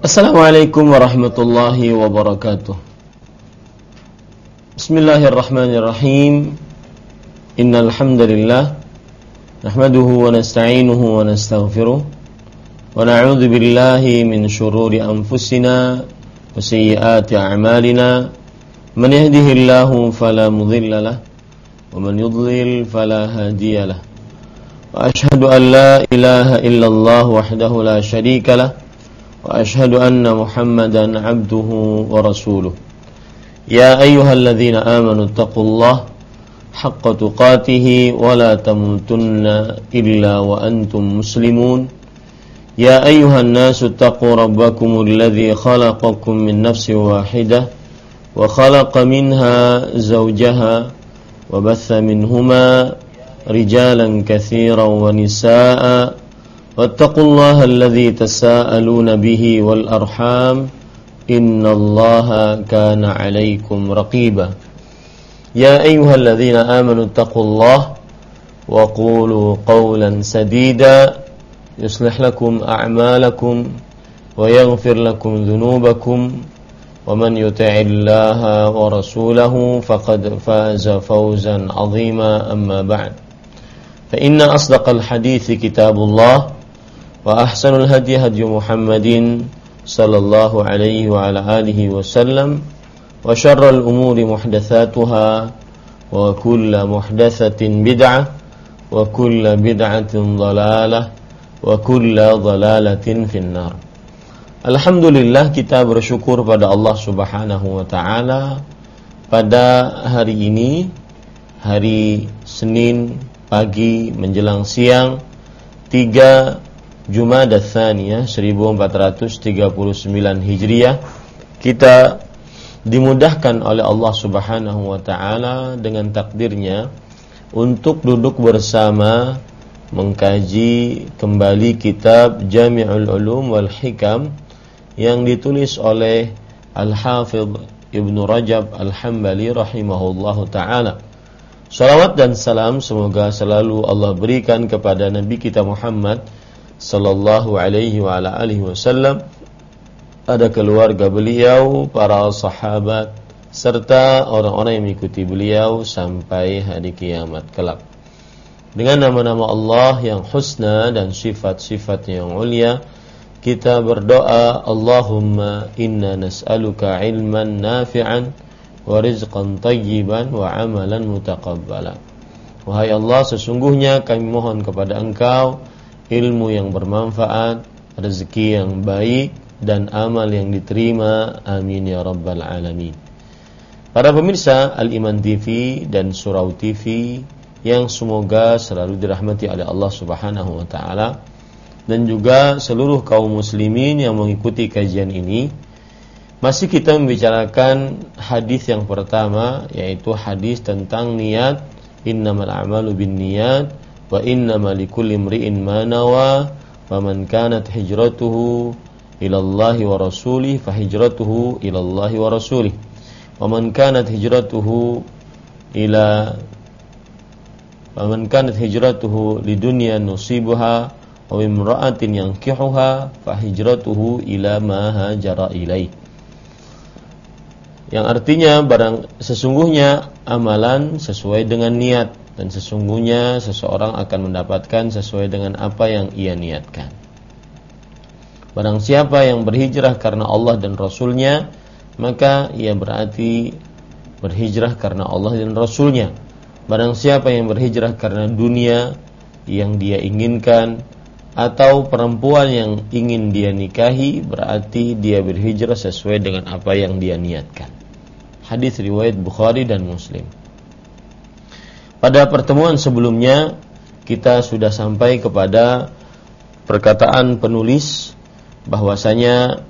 Assalamualaikum warahmatullahi wabarakatuh. Bismillahirrahmanirrahim. Innal hamdalillah nahmaduhu wa nasta'inuhu wa nastaghfiruh wa na'udzu billahi min shururi anfusina wa sayyiati a'malina. Man yahdihillahu fala mudilla lahu wa man yudlil fala hadiya lahu. Wa ashhadu an la ilaha illallah wahdahu la syarika lahu wa ashhadu anna Muhammadan abduhu wa rasuluh. Ya ayyuhalladzina amanu taqullaha haqqa tuqatih wa la tamutunna illa wa antum muslimun. Ya ayyuhan nasu taqu rabbakumul ladzi khalaqakum min nafsin wahidah wa khalaqa minha zawjaha wa batha minhuma rijalan katsiran wa nisaa'a. Wattaqullaha alladzi tasaaluna bihi wal arham innallaha kana 'alaikum raqiba. Ya ayyuhalladzina amanu taqullaha wa qulu qawlan sadida yuslih lakum a'malakum wa yaghfir lakum dhunubakum wa man yuti'illaha wa rasulahu faqad faza fawzan 'azima. Amma ba'd. Fa inna asdaqal hadithi kitabullah wa ahsanul hadi hadi Muhammadin sallallahu alaihi wa ala alihi wasallam wa syarrul umuri muhdatsatuha wa kullu muhdatsatin bid'ah wa kullu bid'atin dhalalah wa kullu dhalalatin finnar. Alhamdulillah, kita bersyukur pada Allah Subhanahu wa taala pada hari ini, hari Senin pagi menjelang siang, 3 Jumada Tsaniyah 1439 Hijriah, kita dimudahkan oleh Allah Subhanahu wa taala dengan takdirnya untuk duduk bersama mengkaji kembali kitab Jami'ul Ulum wal Hikam yang ditulis oleh Al-Hafidh Ibnu Rajab Al-Hambali rahimahullahu taala. Salawat dan salam semoga selalu Allah berikan kepada Nabi kita Muhammad sallallahu alaihi wa ala alihi wasallam, ada keluarga beliau, para sahabat, serta orang-orang yang mengikuti beliau sampai hari kiamat kelak. Dengan nama-nama Allah yang husna dan sifat-sifat yang ulia, kita berdoa, Allahumma inna nas'aluka ilman nafi'an wa rizqan tayyiban wa amalan mutaqabbalan. Wahai Allah, sesungguhnya kami mohon kepada Engkau ilmu yang bermanfaat, rezeki yang baik, dan amal yang diterima. Amin ya rabbal alamin. Para pemirsa Al-Iman TV dan Surau TV yang semoga selalu dirahmati oleh Allah Subhanahu wa taala, dan juga seluruh kaum muslimin yang mengikuti kajian ini, masih kita membicarakan hadis yang pertama, yaitu hadis tentang niat. Innamal a'malu binniyat wa innama likulli imri'in ma nawa faman kanat hijratuhu ila Allah wa rasulih fa hijratuhu ila Allah wa rasulih wa man kanat hijratuhu lidunya nusibuha wa imra'atin yankihuha fa hijratuhu ila ma hajara ilaih. Yang artinya, sesungguhnya amalan sesuai dengan niat, dan sesungguhnya seseorang akan mendapatkan sesuai dengan apa yang ia niatkan. Barang siapa yang berhijrah karena Allah dan Rasulnya, maka ia berarti berhijrah karena Allah dan Rasulnya. Barang siapa yang berhijrah karena dunia yang dia inginkan atau perempuan yang ingin dia nikahi, berarti dia berhijrah sesuai dengan apa yang dia niatkan. Hadis riwayat Bukhari dan Muslim. Pada pertemuan sebelumnya kita sudah sampai kepada perkataan penulis bahwasanya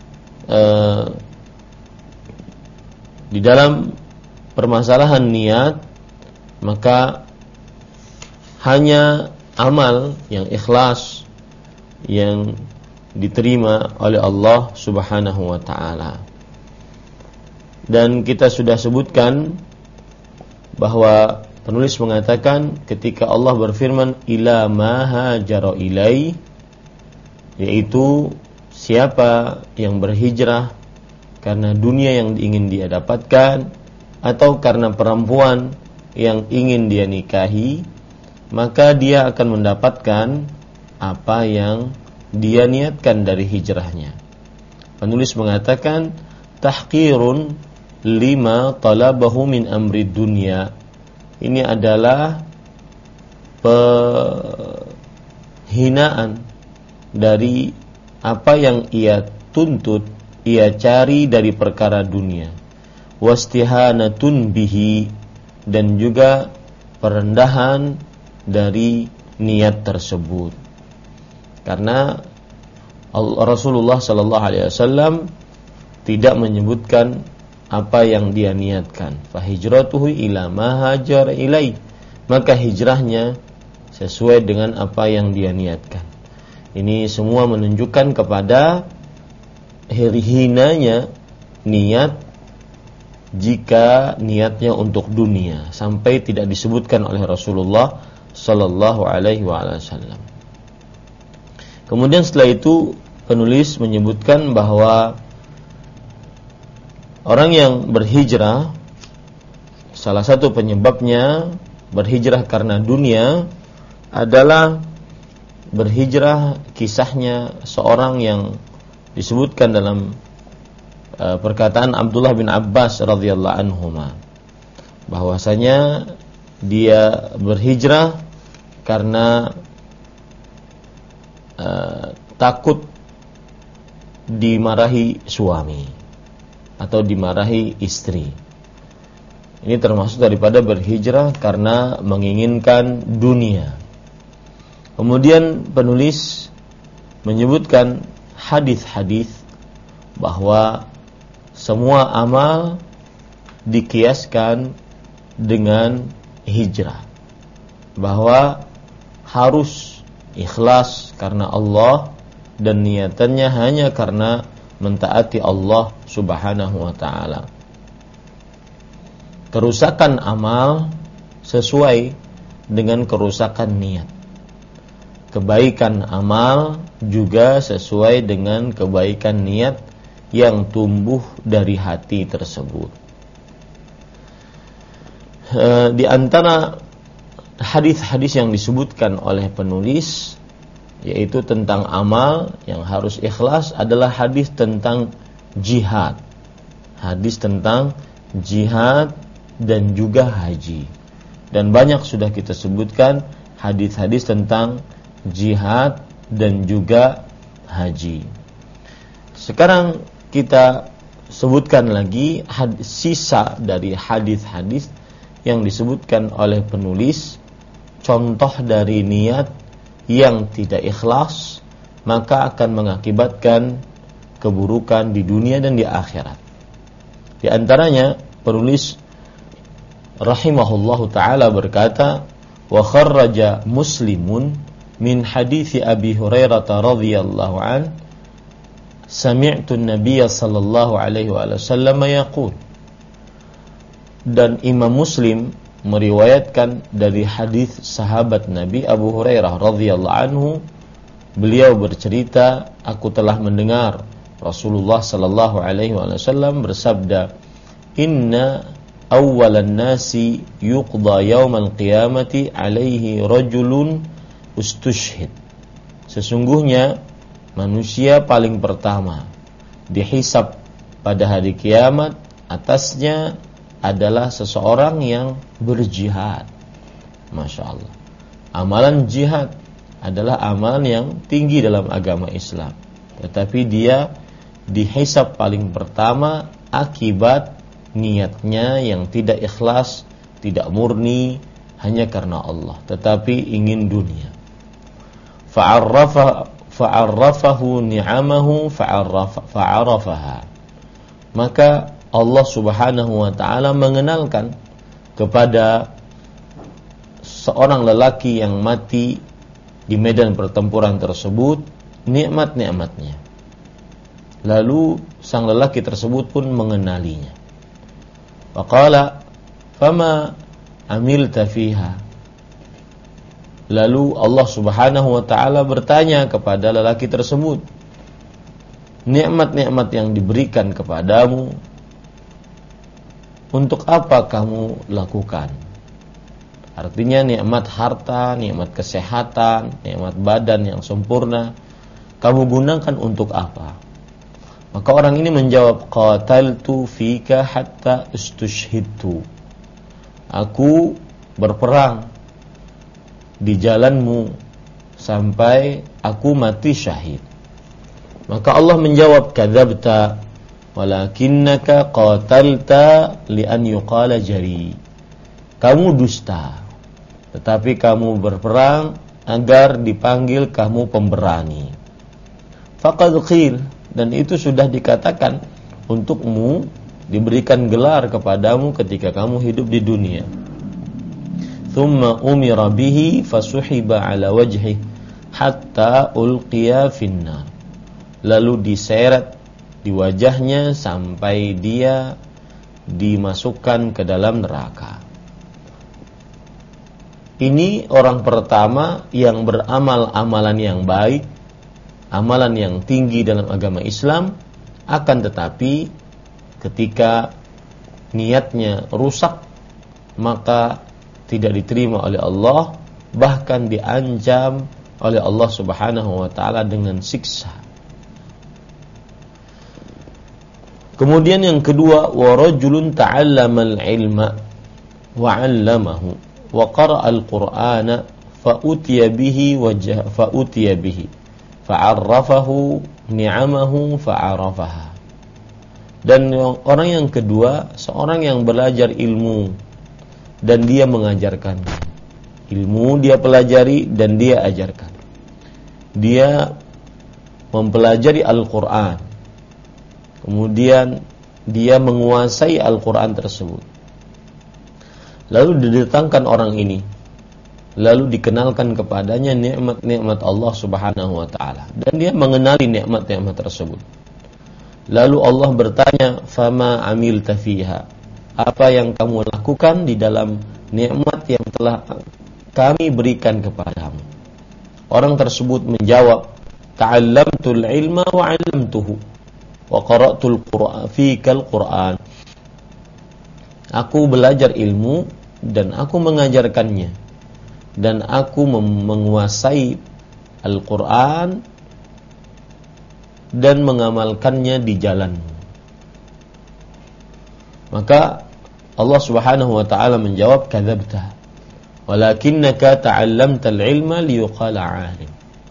di dalam permasalahan niat, maka hanya amal yang ikhlas yang diterima oleh Allah Subhanahu wa taala. Dan kita sudah sebutkan bahwa penulis mengatakan ketika Allah berfirman ila ma hajara ilai, yaitu siapa yang berhijrah karena dunia yang ingin dia dapatkan atau karena perempuan yang ingin dia nikahi, maka dia akan mendapatkan apa yang dia niatkan dari hijrahnya. Penulis mengatakan tahqirun lima talabahu min amri dunya. Ini adalah penghinaan dari apa yang ia tuntut, ia cari dari perkara dunia. Wastihanatun bihi, dan juga perendahan dari niat tersebut. Karena Rasulullah sallallahu alaihi wasallam tidak menyebutkan apa yang dia niatkan. Fa hijratuhu ila ma hajar ilai, maka hijrahnya sesuai dengan apa yang dia niatkan. Ini semua menunjukkan kepada hinanya niat jika niatnya untuk dunia, sampai tidak disebutkan oleh Rasulullah sallallahu alaihi wasallam. Kemudian setelah itu penulis menyebutkan bahwa orang yang berhijrah, salah satu penyebabnya berhijrah karena dunia adalah berhijrah, kisahnya seorang yang disebutkan dalam perkataan Abdullah bin Abbas radhiyallahu anhuma, bahwasanya dia berhijrah karena takut dimarahi suami atau dimarahi istri. Ini termasuk daripada berhijrah karena menginginkan dunia. Kemudian penulis menyebutkan hadis-hadis bahwa semua amal dikiaskan dengan hijrah, bahwa harus ikhlas karena Allah dan niatannya hanya karena mentaati Allah Subhanahu wa ta'ala. Kerusakan amal sesuai dengan kerusakan niat. Kebaikan amal juga sesuai dengan kebaikan niat yang tumbuh dari hati tersebut. Di antara hadis-hadis yang disebutkan oleh penulis, yaitu tentang amal yang harus ikhlas, adalah hadis tentang jihad. Hadis tentang jihad dan juga haji. Dan banyak sudah kita sebutkan hadis-hadis tentang jihad dan juga haji. Sekarang kita sebutkan lagi sisa dari hadis-hadis yang disebutkan oleh penulis, contoh dari niat yang tidak ikhlas, maka akan mengakibatkan keburukan di dunia dan di akhirat. Di antaranya penulis rahimahullahu ta'ala berkata, wa kharraja Muslimun min hadithi Abi Hurairah radhiyallahu an, sami'tu an-nabiy sallallahu alaihi wasallam yaqul. Dan Imam Muslim meriwayatkan dari hadis sahabat Nabi Abu Hurairah radhiyallahu anhu, beliau bercerita, aku telah mendengar Rasulullah sallallahu alaihi wasallam bersabda, inna awwalan nasi yuqda yaumal qiyamati alaihi rajulun ustushhid. Sesungguhnya manusia paling pertama dihisab pada hari kiamat, atasnya adalah seseorang yang berjihad. Masya Allah. Amalan jihad adalah amalan yang tinggi dalam agama Islam, tetapi dia dihisab paling pertama akibat niatnya yang tidak ikhlas, tidak murni hanya karena Allah, tetapi ingin dunia. Fa'arrafahu ni'amahu fa'arafaha. Maka Allah Subhanahu wa ta'ala mengenalkan kepada seorang lelaki yang mati di medan pertempuran tersebut nikmat-nikmatnya. Lalu sang lelaki tersebut pun mengenalinya. Faqala fama amilta fiha. Lalu Allah Subhanahu wa ta'ala bertanya kepada lelaki tersebut, nikmat-nikmat yang diberikan kepadamu, untuk apa kamu lakukan? Artinya nikmat harta, nikmat kesehatan, nikmat badan yang sempurna, kamu gunakan untuk apa? Maka orang ini menjawab, qataltu fika hatta istushhidtu. Aku berperang di jalanmu sampai aku mati syahid. Maka Allah menjawab, kadzabta walakinnaka qatalta li an yuqala jari. Kamu dusta, tetapi kamu berperang agar dipanggil kamu pemberani. Faqad qil, dan itu sudah dikatakan untukmu, diberikan gelar kepadamu ketika kamu hidup di dunia. Thumma umira bihi fasuhiba ala wajhi hatta ulqiya finnar. Lalu diseret di wajahnya sampai dia dimasukkan ke dalam neraka. Ini orang pertama yang beramal amalan yang baik, amalan yang tinggi dalam agama Islam, akan tetapi ketika niatnya rusak, maka tidak diterima oleh Allah, bahkan diancam oleh Allah Subhanahu wa taala dengan siksa. Kemudian yang kedua, wa rajulun ta'allamal ilma wa 'allamahu wa qara'a al-Qur'ana fa utiya bihi fa'arrafahu ni'amahu fa'arafaha. Dan orang yang kedua, seorang yang belajar ilmu dan dia mengajarkannya. Ilmu dia pelajari dan dia ajarkan. Dia mempelajari Al-Qur'an. Kemudian dia menguasai Al-Quran tersebut. Lalu didatangkan orang ini, lalu dikenalkan kepadanya nikmat-nikmat Allah Subhanahu wa taala, dan dia mengenali nikmat-nikmat tersebut. Lalu Allah bertanya, "Fama amilta fiha?" Apa yang kamu lakukan di dalam nikmat yang telah kami berikan kepadamu? Orang tersebut menjawab, "Ta'allamtul ilma wa 'allamtuhu. Wa qara'tul Qur'an fikal Qur'an." Aku belajar ilmu dan aku mengajarkannya, dan aku menguasai Al-Qur'an dan mengamalkannya di jalanmu. Maka Allah Subhanahu wa taala menjawab, kadzabta walakinnaka ta'allamtal ilma liyuqala 'alim.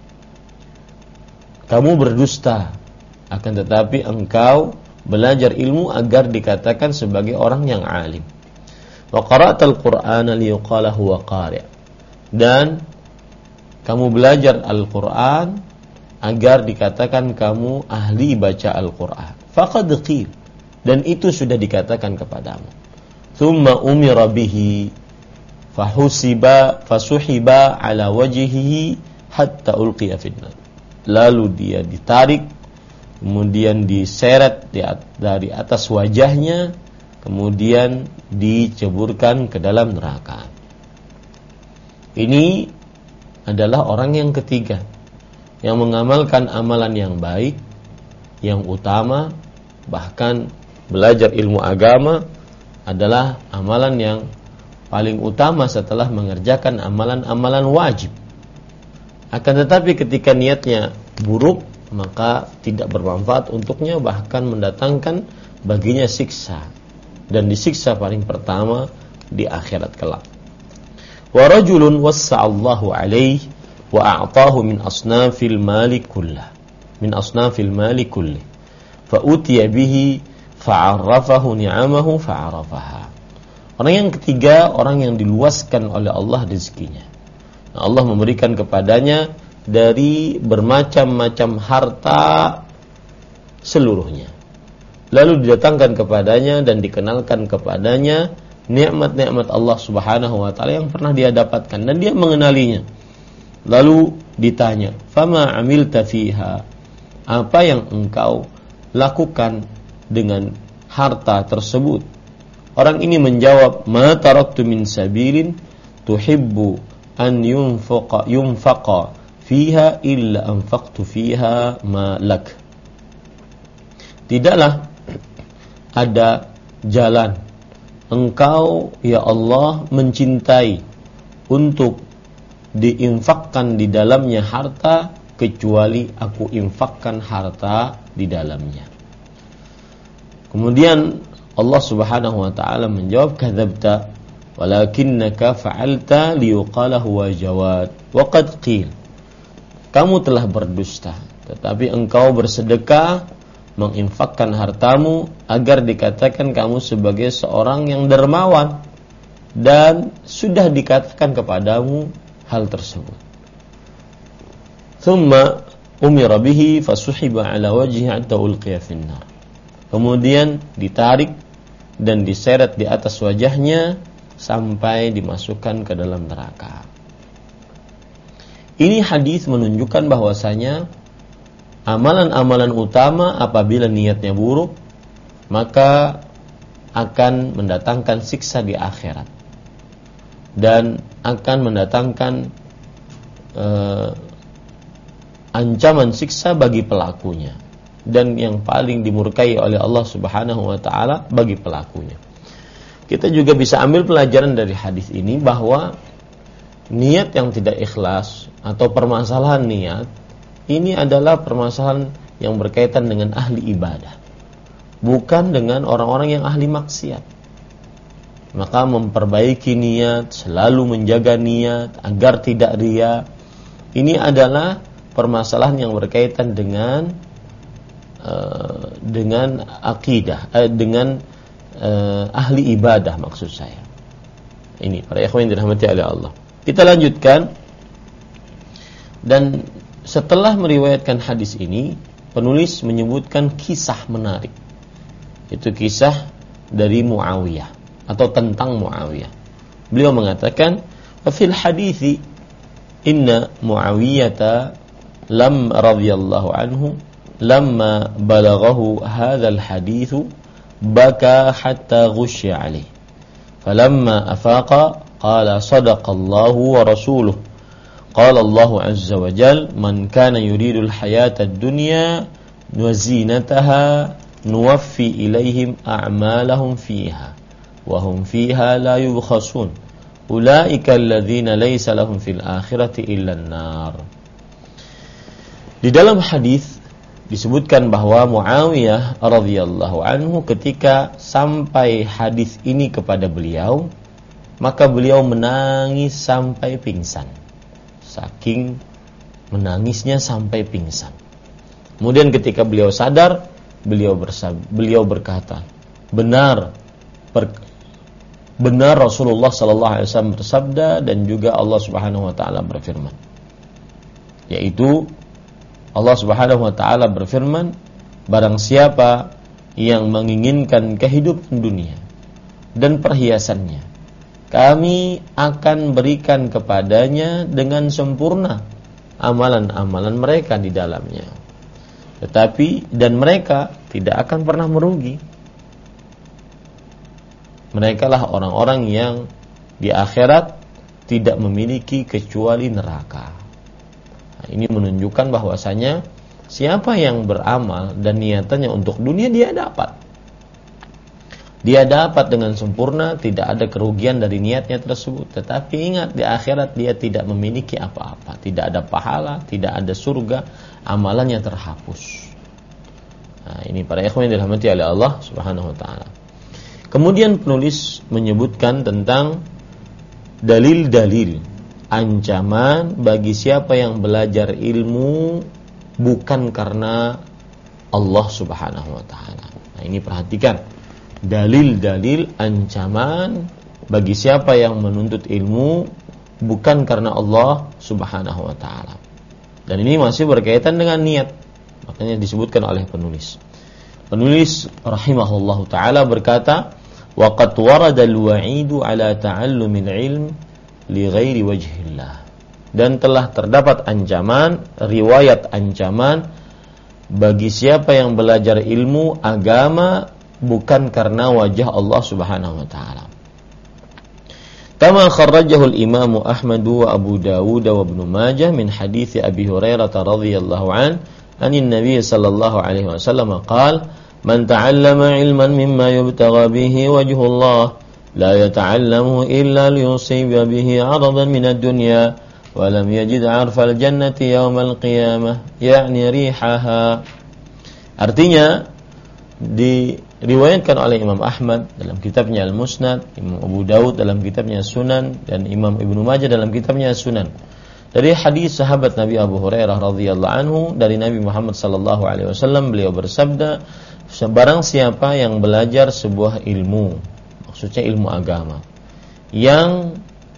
Kamu berdusta, akan tetapi engkau belajar ilmu agar dikatakan sebagai orang yang alim. Wa qara'tal Qur'ana liyuqala huwa qari'. Dan kamu belajar Al-Qur'an agar dikatakan kamu ahli baca Al-Qur'an. Faqad qil, dan itu sudah dikatakan kepadamu. Thumma umira bihi fasuhiba ala wajhihi hatta ulqiya finnar. Lalu dia ditarik, kemudian diseret dari atas wajahnya, kemudian diceburkan ke dalam neraka. Ini adalah orang yang ketiga yang mengamalkan amalan yang baik, yang utama, bahkan belajar ilmu agama adalah amalan yang paling utama setelah mengerjakan amalan-amalan wajib. Akan tetapi ketika niatnya buruk, maka tidak bermanfaat untuknya, bahkan mendatangkan baginya siksa, dan disiksa paling pertama di akhirat kelak. Wa rajulun wassa'allahu alaihi wa a'tahu min asnafil mali kulli fa utiya bihi fa'arrafahu ni'amahu fa'arafaha. Orang yang ketiga, orang yang diluaskan oleh Allah rezekinya. Nah, Allah memberikan kepadanya dari bermacam-macam harta seluruhnya. Lalu didatangkan kepadanya dan dikenalkan kepadanya nikmat-nikmat Allah Subhanahu wa taala yang pernah dia dapatkan, dan dia mengenalinya. Lalu ditanya, "Fama amilta fiha?" Apa yang engkau lakukan dengan harta tersebut? Orang ini menjawab, "Ma taraktu min sabilin tuhibbu an yunfaqa fiha illa anfaqtu fiha ma lak." tidaklah ada jalan Engkau ya Allah mencintai untuk diinfakkan di dalamnya harta kecuali aku infakkan harta di dalamnya. Kemudian Allah Subhanahu wa taala menjawab, kadzabta walakinnaka fa'alta liyuqala huwa jawad wa qad qil. Kamu telah berdusta, tetapi engkau bersedekah menginfakkan hartamu agar dikatakan kamu sebagai seorang yang dermawan, dan sudah dikatakan kepadamu hal tersebut. Thumma umira bihi fasuhiba ala wajhihi hatta ulqiya finnar. Kemudian ditarik dan diseret di atas wajahnya sampai dimasukkan ke dalam neraka. Ini hadis menunjukkan bahwasanya amalan-amalan utama apabila niatnya buruk maka akan mendatangkan siksa di akhirat dan akan mendatangkan ancaman siksa bagi pelakunya, dan yang paling dimurkai oleh Allah Subhanahu wa taala bagi pelakunya. Kita juga bisa ambil pelajaran dari hadis ini bahwa niat yang tidak ikhlas atau permasalahan niat ini adalah permasalahan yang berkaitan dengan ahli ibadah, bukan dengan orang-orang yang ahli maksiat. Maka memperbaiki niat, selalu menjaga niat agar tidak riya, ini adalah permasalahan yang berkaitan dengan akidah, dengan ahli ibadah maksud saya. Ini para ikhwan yang dirahmati oleh Allah. Kita lanjutkan, dan setelah meriwayatkan hadis ini, penulis menyebutkan kisah menarik. Itu kisah dari Muawiyah atau tentang Muawiyah. Beliau mengatakan, "Fil hadithi inna Muawiyata lam radhiyallahu anhu lamma balaghahu hadzal hadithu baka hatta ghusya alayh. Falamma afaqa qala sadaqallahu wa rasuluhu. Qala Allahu azza wa jalla man kana yuridul hayata ad-dunya wa zinataha nuwaffi ilaihim a'malahum fiha wa hum fiha la yubkhasun. Ulaika alladhina laysa lahum fil akhirati illa an-nar." Di dalam hadis disebutkan bahwa Muawiyah radhiyallahu anhu ketika sampai hadis ini kepada beliau, maka beliau menangis sampai pingsan. Saking menangisnya sampai pingsan. Kemudian ketika beliau sadar, beliau berkata, benar Rasulullah sallallahu alaihi wasallam bersabda, dan juga Allah Subhanahu wa taala berfirman. Yaitu Allah Subhanahu wa taala berfirman, barang siapa yang menginginkan kehidupan dunia dan perhiasannya, kami akan berikan kepadanya dengan sempurna amalan-amalan mereka di dalamnya. Tetapi dan mereka tidak akan pernah merugi. Mereka lah orang-orang yang di akhirat tidak memiliki kecuali neraka. Nah, ini menunjukkan bahwasanya siapa yang beramal dan niatannya untuk dunia, dia dapat. Dia dapat dengan sempurna, tidak ada kerugian dari niatnya tersebut. Tetapi ingat, di akhirat dia tidak memiliki apa-apa. Tidak ada pahala, tidak ada surga, amalannya terhapus. Nah, ini para ikhwan yang dirahmati oleh Allah Subhanahu wa taala. Kemudian penulis menyebutkan tentang dalil-dalil ancaman bagi siapa yang belajar ilmu bukan karena Allah Subhanahu wa taala. Nah, ini perhatikan. Dalil-dalil ancaman bagi siapa yang menuntut ilmu bukan karena Allah Subhanahu wa taala. Dan ini masih berkaitan dengan niat. Makanya disebutkan oleh penulis. Penulis rahimahullahu taala berkata, "Wa qad warada al-wa'idu 'ala ta'allumil ilm li ghairi wajhillah." Dan telah terdapat ancaman, riwayat ancaman bagi siapa yang belajar ilmu agama bukan karena wajah Allah Subhanahu wa taala. Kama kharrajahu al-Imam Ahmad wa Abu Dawud wa Ibnu Majah min hadits Abi Hurairah radhiyallahu an, anin Nabi sallallahu alaihi wasallam qala, Man ta'allama ilman mimma yubtagha bihi wajhullah la yata'allamu illa liyusiba bihi 'aradan min ad-dunya wa lam yajid 'arfal jannati yawmal qiyamah ya'ni rihaha. Artinya diriwayatkan oleh Imam Ahmad dalam kitabnya Al-Musnad, Imam Abu Daud dalam kitabnya Sunan, dan Imam Ibnu Majah dalam kitabnya Sunan, dari hadis sahabat Nabi Abu Hurairah radhiyallahu anhu dari Nabi Muhammad sallallahu alaihi wasallam, beliau bersabda, barang siapa yang belajar sebuah ilmu, maksudnya ilmu agama, yang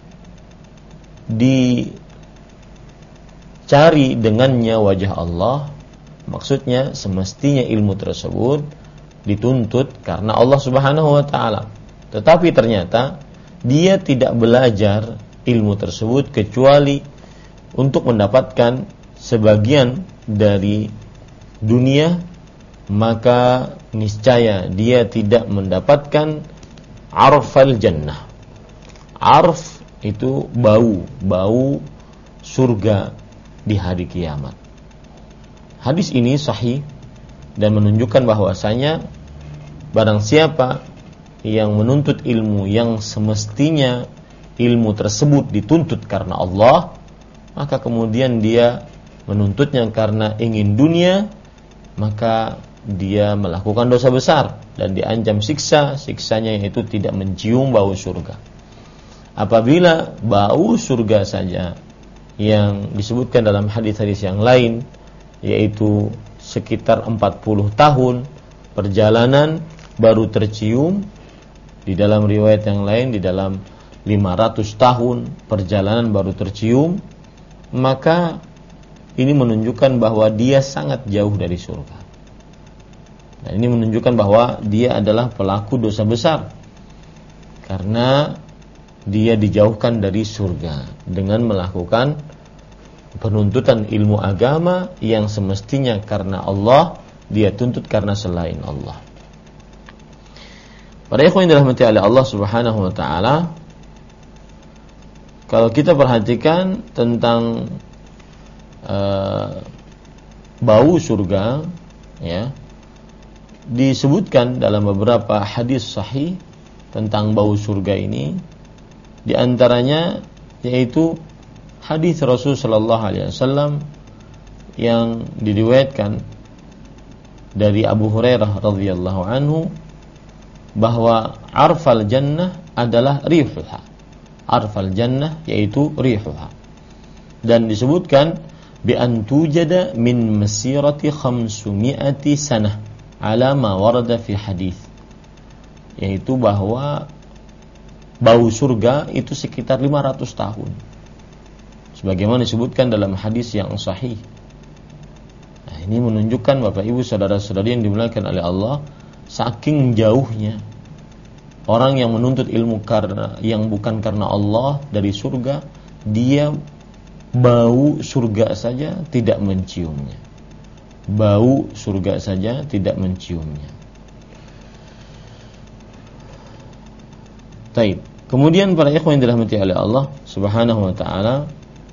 dicari dengannya wajah Allah, maksudnya semestinya ilmu tersebut dituntut karena Allah Subhanahu wa taala. Tetapi ternyata dia tidak belajar ilmu tersebut kecuali untuk mendapatkan sebagian dari dunia, maka niscaya dia tidak mendapatkan arfal jannah. Arf itu bau surga di hari kiamat. Hadis ini sahih dan menunjukkan bahwasanya barang siapa yang menuntut ilmu yang semestinya ilmu tersebut dituntut karena Allah, maka kemudian dia menuntutnya karena ingin dunia, maka dia melakukan dosa besar dan diancam siksanya yaitu tidak mencium bau surga. Apabila bau surga saja yang disebutkan dalam hadis-hadis yang lain, yaitu sekitar 40 tahun perjalanan baru tercium, di dalam riwayat yang lain di dalam 500 tahun perjalanan baru tercium, maka ini menunjukkan bahwa dia sangat jauh dari surga. Nah, ini menunjukkan bahwa dia adalah pelaku dosa besar karena dia dijauhkan dari surga dengan melakukan penuntutan ilmu agama yang semestinya karena Allah, dia tuntut karena selain Allah. Para ikhwan yang dirahmati oleh Allah Subhanahu wa taala, kalau kita perhatikan tentang bau surga, ya, disebutkan dalam beberapa hadis sahih tentang bau surga ini, di antaranya yaitu hadis Rasul sallallahu alaihi wasallam yang diriwayatkan dari Abu Hurairah radhiyallahu anhu bahwa arfal jannah adalah rihuha. Arfal jannah yaitu rihuha. Dan disebutkan bi an tujada min masirati 500 sanah ala ma warada fi hadis. Yaitu bahwa bau surga itu sekitar 500 tahun. Sebagaimana disebutkan dalam hadis yang sahih. Nah, ini menunjukkan Bapak Ibu saudara-saudari yang dimuliakan oleh Allah, saking jauhnya orang yang menuntut ilmu karena yang bukan karena Allah dari surga, dia bau surga saja tidak menciumnya. Bau surga saja tidak menciumnya. Taib. Kemudian para ikhwan yang dirahmati oleh Allah Subhanahu wa taala,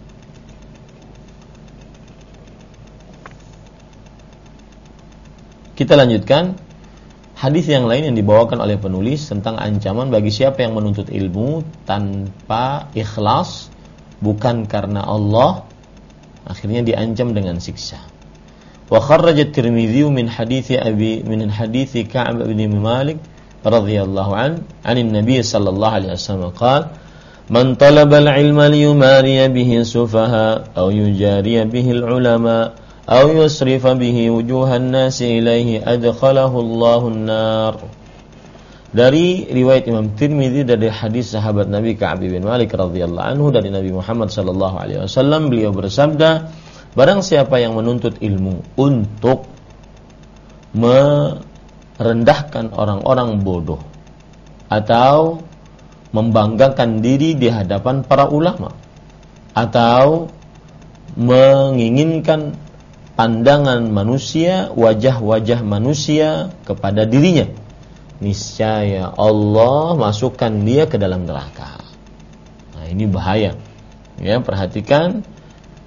kita lanjutkan hadis yang lain yang dibawakan oleh penulis tentang ancaman bagi siapa yang menuntut ilmu tanpa ikhlas, bukan karena Allah, akhirnya diancam dengan siksa. Wa kharraja at-Tirmidzi min hadithi Ka'b bin Malik radhiyallahu anin Nabi sallallahu alaihi wasallam qala man talaba al-ilma liyumariya bihi sufaha aw yujariya bihi al-ulama aw yusrifa bihi wujuhan nasi ilaihi adkhalahu Allahu an-nar. Dari riwayat Imam Tirmidzi dari hadis sahabat Nabi Ka'b bin Malik radhiyallahu anhu dari Nabi Muhammad sallallahu alaihi wasallam, beliau bersabda, barang siapa yang menuntut ilmu untuk merendahkan orang-orang bodoh atau membanggakan diri di hadapan para ulama atau menginginkan pandangan manusia, wajah-wajah manusia kepada dirinya, niscaya Allah masukkan dia ke dalam neraka. Nah, ini bahaya. Ya, perhatikan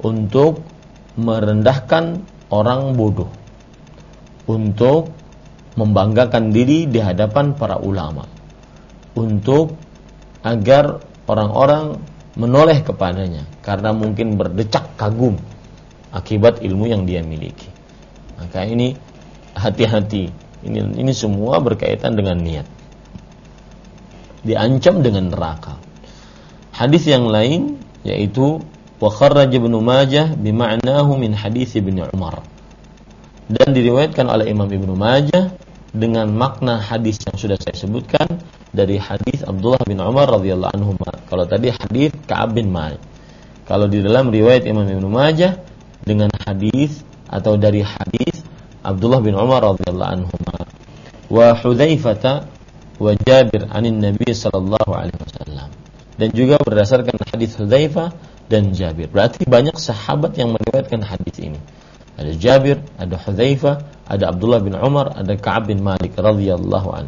untuk merendahkan orang bodoh, untuk membanggakan diri di hadapan para ulama untuk agar orang-orang menoleh kepadanya karena mungkin berdecak kagum akibat ilmu yang dia miliki. Maka ini hati-hati. Ini semua berkaitan dengan niat. Diancam dengan neraka. Hadis yang lain yaitu wa kharraj Ibnu Majah bima'nahu min hadis Ibnu Umar. Dan diriwayatkan oleh Imam Ibnu Majah dengan makna hadis yang sudah saya sebutkan dari hadis Abdullah bin Umar radhiyallahu anhu. Kalau tadi hadis Ka'ab bin Malik. Kalau di dalam riwayat Imam Ibnu Majah dengan hadis atau dari hadis Abdullah bin Umar radhiyallahu anhu wa Hudzaifah wa Jabir anin Nabi sallallahu alaihi wasallam. Dan juga berdasarkan hadis Hudzaifah dan Jabir. Berarti banyak sahabat yang meriwayatkan hadis ini. Ada Jabir, ada Hudzaifah, ada Abdullah bin Umar, ada Ka'ab bin Malik radhiyallahu anhu.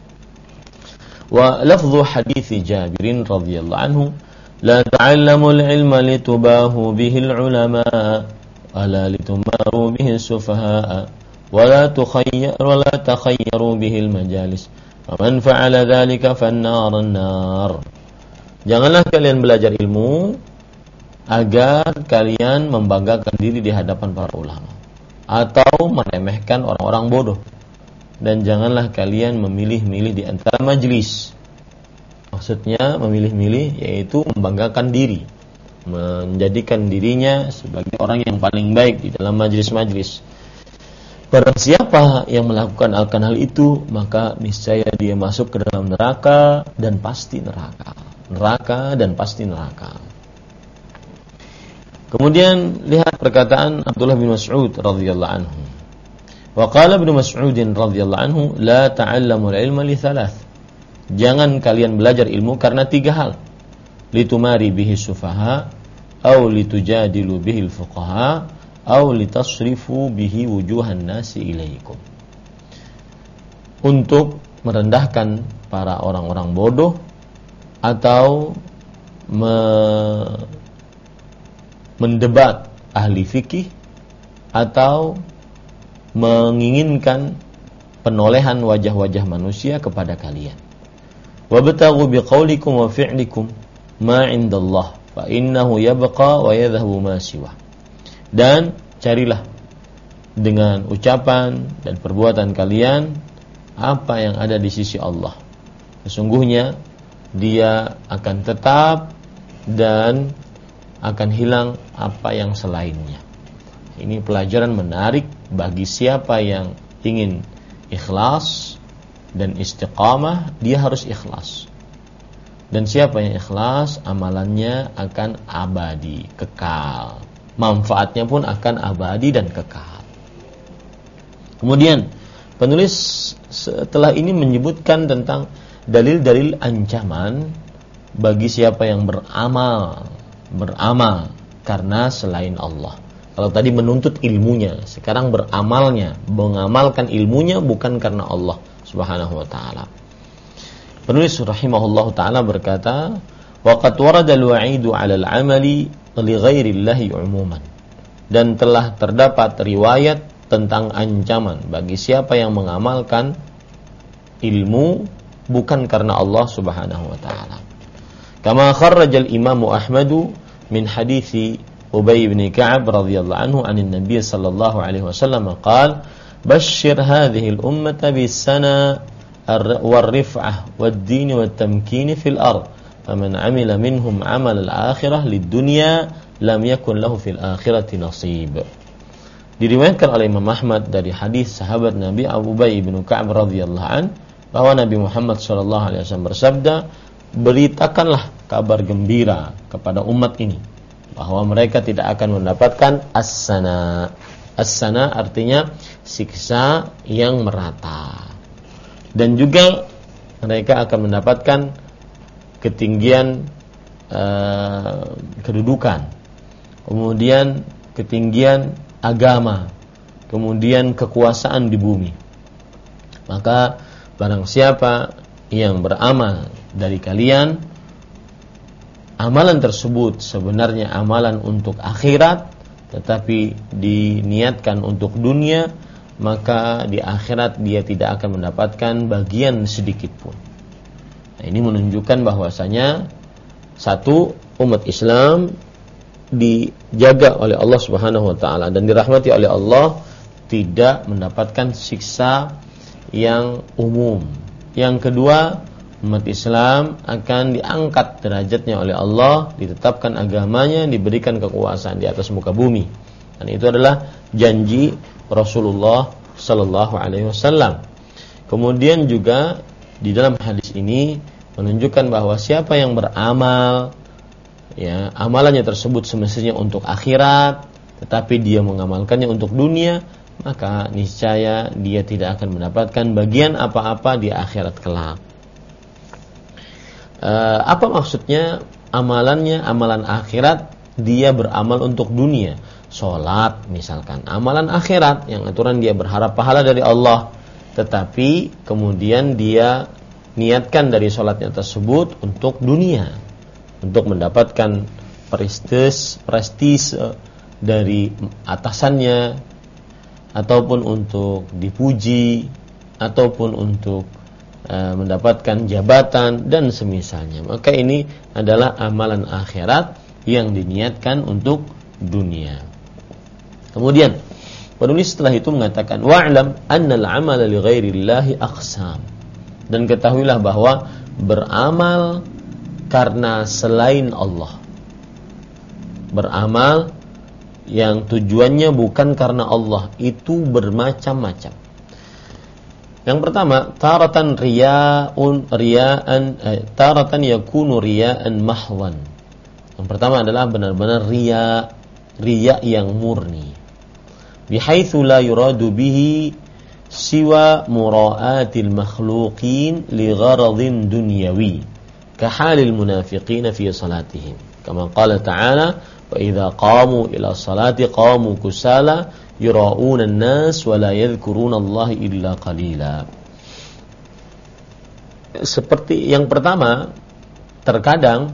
Wa lafdhu hadits Jabir radhiyallahu anhu, la ta'allamul ilma litubahu bihil ulama wa la litumaru bihis sufaha wa la takhayyaru bihil majalis. Faman fa'ala dzalika fan-nar an-nar. Janganlah kalian belajar ilmu agar kalian membanggakan diri di hadapan para ulama atau meremehkan orang-orang bodoh, dan janganlah kalian memilih-milih di antara majlis. Maksudnya memilih-milih yaitu membanggakan diri, menjadikan dirinya sebagai orang yang paling baik di dalam majlis-majlis. Barang siapa yang melakukan hal itu, maka niscaya dia masuk ke dalam neraka dan pasti neraka. Neraka dan pasti neraka. Kemudian lihat perkataan Abdullah bin Mas'ud radhiyallahu anhu. Wa qala Ibnu Mas'ud radhiyallahu anhu, la ta'allamul ilma li thalath. Jangan kalian belajar ilmu karena 3 hal. Litumari bihi sufaha, au litujadilu bihi fuqaha, au litasrifu bihi wujuhan nasi ilaikum. Untuk merendahkan para orang-orang bodoh atau mendebat ahli fikih atau menginginkan penolehan wajah-wajah manusia kepada kalian. Wabtaghu biqaulikum wa fi'likum ma 'indallah fa innahu yabqa wa yadhhabu ma siwa. Dan carilah dengan ucapan dan perbuatan kalian apa yang ada di sisi Allah. Sesungguhnya dia akan tetap dan akan hilang apa yang selainnya. Ini pelajaran menarik bagi siapa yang ingin ikhlas dan istiqamah, dia harus ikhlas. Dan siapa yang ikhlas, amalannya akan abadi, kekal. Manfaatnya pun akan abadi dan kekal. Kemudian penulis setelah ini menyebutkan tentang dalil-dalil ancaman bagi siapa yang beramal karena selain Allah. Kalau tadi menuntut ilmunya, sekarang beramalnya, mengamalkan ilmunya bukan karena Allah Subhanahu wa taala. Penulis rahimahullahu taala berkata, wa qad warada al-wa'idu 'ala al-'amali li ghairillahi 'umuman. Dan telah terdapat riwayat tentang ancaman bagi siapa yang mengamalkan ilmu bukan karena Allah Subhanahu wa taala. Kama kharraja al-Imam Ahmad min hadits Ubay bin Ka'ab radhiyallahu anhu anin Nabi sallallahu alaihi wasallam qala bashshir hadhihi al-ummata bis-sana war-rif'ah wad-din wat-tamkin fil ard faman 'amila minhum 'amal al-akhirah lid-dunya lam yakun lahu fil akhirati nasib. Diriwayatkan oleh Imam Ahmad dari hadis sahabat Nabi Abu Ubay bin Ka'ab radhiyallahu an bahwa Nabi Muhammad sallallahu alaihi wasallam bersabda, beritakanlah kabar gembira kepada umat ini bahwa mereka tidak akan mendapatkan as-sana. As-sana artinya siksa yang merata. Dan juga mereka akan mendapatkan ketinggian kedudukan, kemudian ketinggian agama, kemudian kekuasaan di bumi. Maka barang siapa yang beramal dari kalian, amalan tersebut sebenarnya amalan untuk akhirat, tetapi diniatkan untuk dunia, maka di akhirat dia tidak akan mendapatkan bagian sedikit pun. Nah, ini menunjukkan bahwasanya satu, umat Islam dijaga oleh Allah Subhanahu wa taala dan dirahmati oleh Allah, tidak mendapatkan siksa yang umum. Yang kedua, umat Islam akan diangkat derajatnya oleh Allah, ditetapkan agamanya, diberikan kekuasaan di atas muka bumi. Dan itu adalah janji Rasulullah sallallahu alaihi wasallam. Kemudian juga di dalam hadis ini menunjukkan bahwa siapa yang beramal, ya, amalannya tersebut semestinya untuk akhirat, tetapi dia mengamalkannya untuk dunia, maka niscaya dia tidak akan mendapatkan bagian apa-apa di akhirat kelak. Apa maksudnya amalannya amalan akhirat, dia beramal untuk dunia? Salat misalkan, amalan akhirat yang aturan dia berharap pahala dari Allah, tetapi kemudian dia niatkan dari salatnya tersebut untuk dunia, untuk mendapatkan prestis dari atasannya, ataupun untuk dipuji, ataupun untuk mendapatkan jabatan dan semisalnya. Maka ini adalah amalan akhirat yang diniatkan untuk dunia. Kemudian penulis setelah itu mengatakan, wa'lam annal amala li ghairillahi aqsam. Dan ketahuilah bahwa beramal karena selain Allah, beramal yang tujuannya bukan karena Allah, itu bermacam-macam. Yang pertama, taratan taratan yakunu riya'an mahwan. Yang pertama adalah benar-benar riya yang murni. Bihaitsu la yuradu bihi siwa mura'atil makhluqin li gharadin dunyawi, kahalil munafiqina fi salatihim. Kama qala ta'ala, wa idza qamu ila salati qamu kusala yura'una an-nas wa la yadhkuruna Allah illa qalila. Seperti yang pertama, terkadang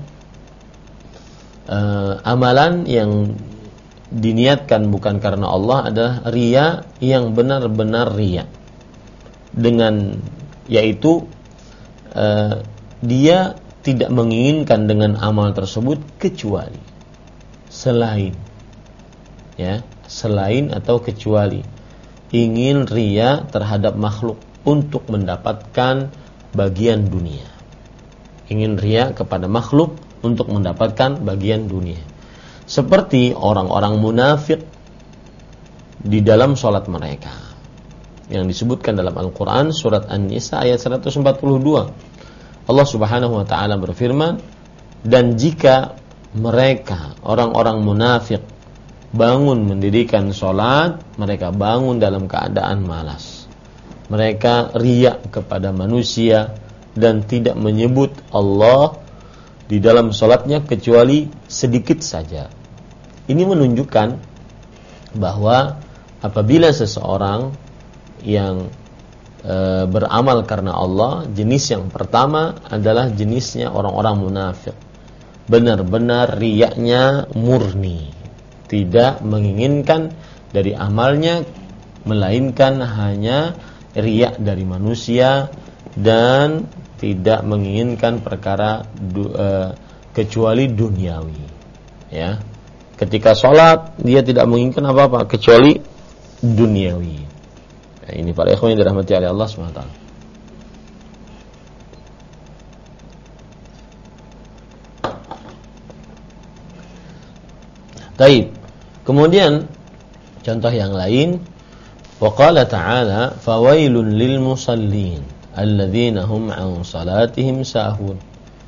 amalan yang diniatkan bukan karena Allah adalah riya yang benar-benar riya, dengan yaitu dia tidak menginginkan dengan amal tersebut kecuali selain atau kecuali ingin riya terhadap makhluk untuk mendapatkan bagian dunia, ingin riya kepada makhluk untuk mendapatkan bagian dunia. Seperti orang-orang munafik di dalam sholat mereka, yang disebutkan dalam Al-Quran surat An-Nisa ayat 142. Allah Subhanahu wa ta'ala berfirman, dan jika mereka orang-orang munafik bangun mendirikan sholat, mereka bangun dalam keadaan malas. Mereka riya kepada manusia dan tidak menyebut Allah di dalam sholatnya kecuali sedikit saja. Ini menunjukkan bahwa apabila seseorang yang beramal karena Allah, jenis yang pertama adalah jenisnya orang-orang munafik. Benar-benar riyanya murni, tidak menginginkan dari amalnya melainkan hanya riya dari manusia, dan tidak menginginkan perkara kecuali duniawi. Ya, ketika sholat dia tidak menginginkan apa-apa kecuali duniawi. Nah, ini para ikhwan yang dirahmati oleh Allah SWT. Baik. Kemudian contoh yang lain, wa qala ta'ala fawailun lil musallin alladzina hum an salatihim sahun.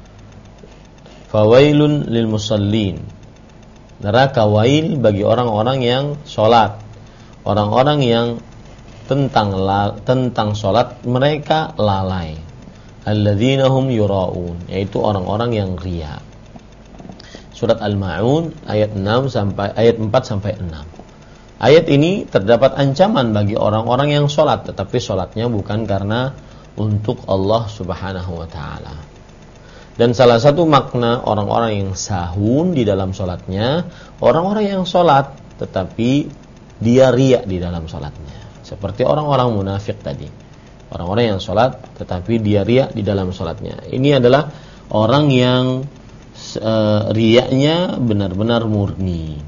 Fawailun lil musallin, neraka wail bagi orang-orang yang sholat, orang-orang yang tentang sholat mereka lalai. Alladzina hum yura'un, yaitu orang-orang yang riya. Surat Al-Ma'un ayat 4 sampai 6. Ayat ini terdapat ancaman bagi orang-orang yang sholat, tetapi sholatnya bukan karena untuk Allah Subhanahu wa ta'ala. Dan salah satu makna orang-orang yang sahun di dalam sholatnya, orang-orang yang sholat tetapi dia riya di dalam sholatnya. Seperti orang-orang munafik tadi. Orang-orang yang sholat tetapi dia riya di dalam sholatnya. Ini adalah orang yang riyanya benar-benar murni.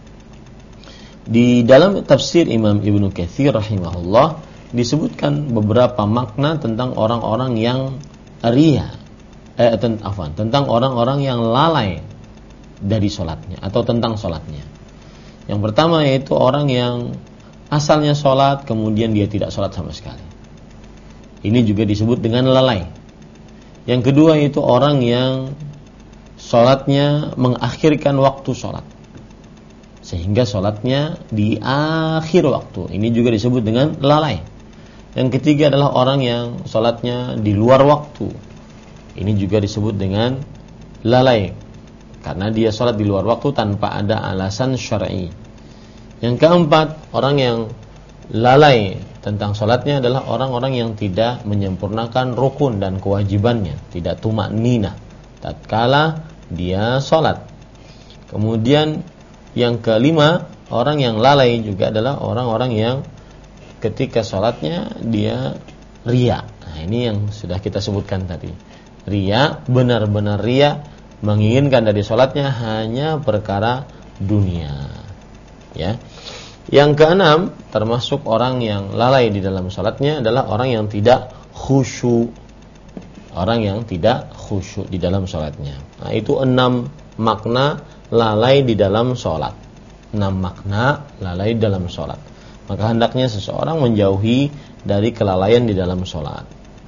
Di dalam tafsir Imam Ibnu Katsir rahimahullah disebutkan beberapa makna tentang orang-orang yang riya, tentang orang-orang yang lalai dari sholatnya atau tentang sholatnya. Yang pertama yaitu orang yang asalnya sholat kemudian dia tidak sholat sama sekali. Ini juga disebut dengan lalai. Yang kedua itu orang yang sholatnya mengakhirkan waktu sholat, sehingga sholatnya di akhir waktu. Ini juga disebut dengan lalai. Yang ketiga adalah orang yang sholatnya di luar waktu. Ini juga disebut dengan lalai, karena dia sholat di luar waktu tanpa ada alasan syar'i. Yang keempat, orang yang lalai tentang sholatnya adalah orang-orang yang tidak menyempurnakan rukun dan kewajibannya, tidak tumakninah tatkala dia sholat. Kemudian yang kelima, orang yang lalai juga adalah orang-orang yang ketika sholatnya dia riya. Nah, ini yang sudah kita sebutkan tadi. Riya, benar-benar riya, menginginkan dari sholatnya hanya perkara dunia. Ya. Yang keenam, termasuk orang yang lalai di dalam sholatnya adalah orang yang tidak khusyuk. Orang yang tidak khusyuk di dalam sholatnya. Nah, itu 6 makna lalai di dalam sholat. 6 makna lalai dalam sholat. Maka hendaknya seseorang menjauhi dari kelalaian di dalam sholat.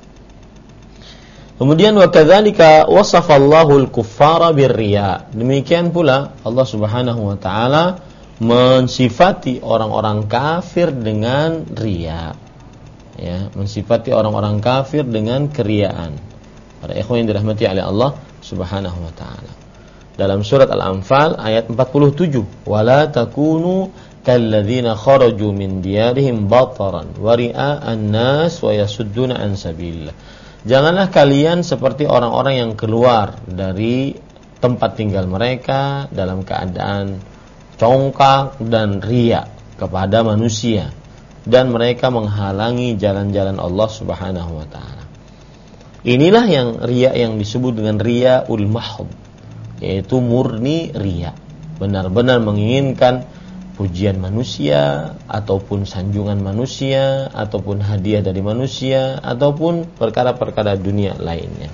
Kemudian wa kadzalika wasafallahu al-kuffara birriya. Demikian pula Allah Subhanahu wa taala mensifati orang-orang kafir dengan riya. Ya, mensifati orang-orang kafir dengan keriaan. Para ikhwan yang dirahmati oleh Allah Subhanahu wa taala. Dalam surat Al-Anfal ayat 47, wala takunu kalladzina kharaju min diyarihim bataran wa ria'an nas wa yasudduna an sabilillah. Janganlah kalian seperti orang-orang yang keluar dari tempat tinggal mereka dalam keadaan congkak dan riya kepada manusia, dan mereka menghalangi jalan-jalan Allah Subhanahu wa taala. Inilah yang riya yang disebut dengan riyaul mahd, yaitu murni riya, benar-benar menginginkan pujian manusia ataupun sanjungan manusia ataupun hadiah dari manusia ataupun perkara-perkara dunia lainnya.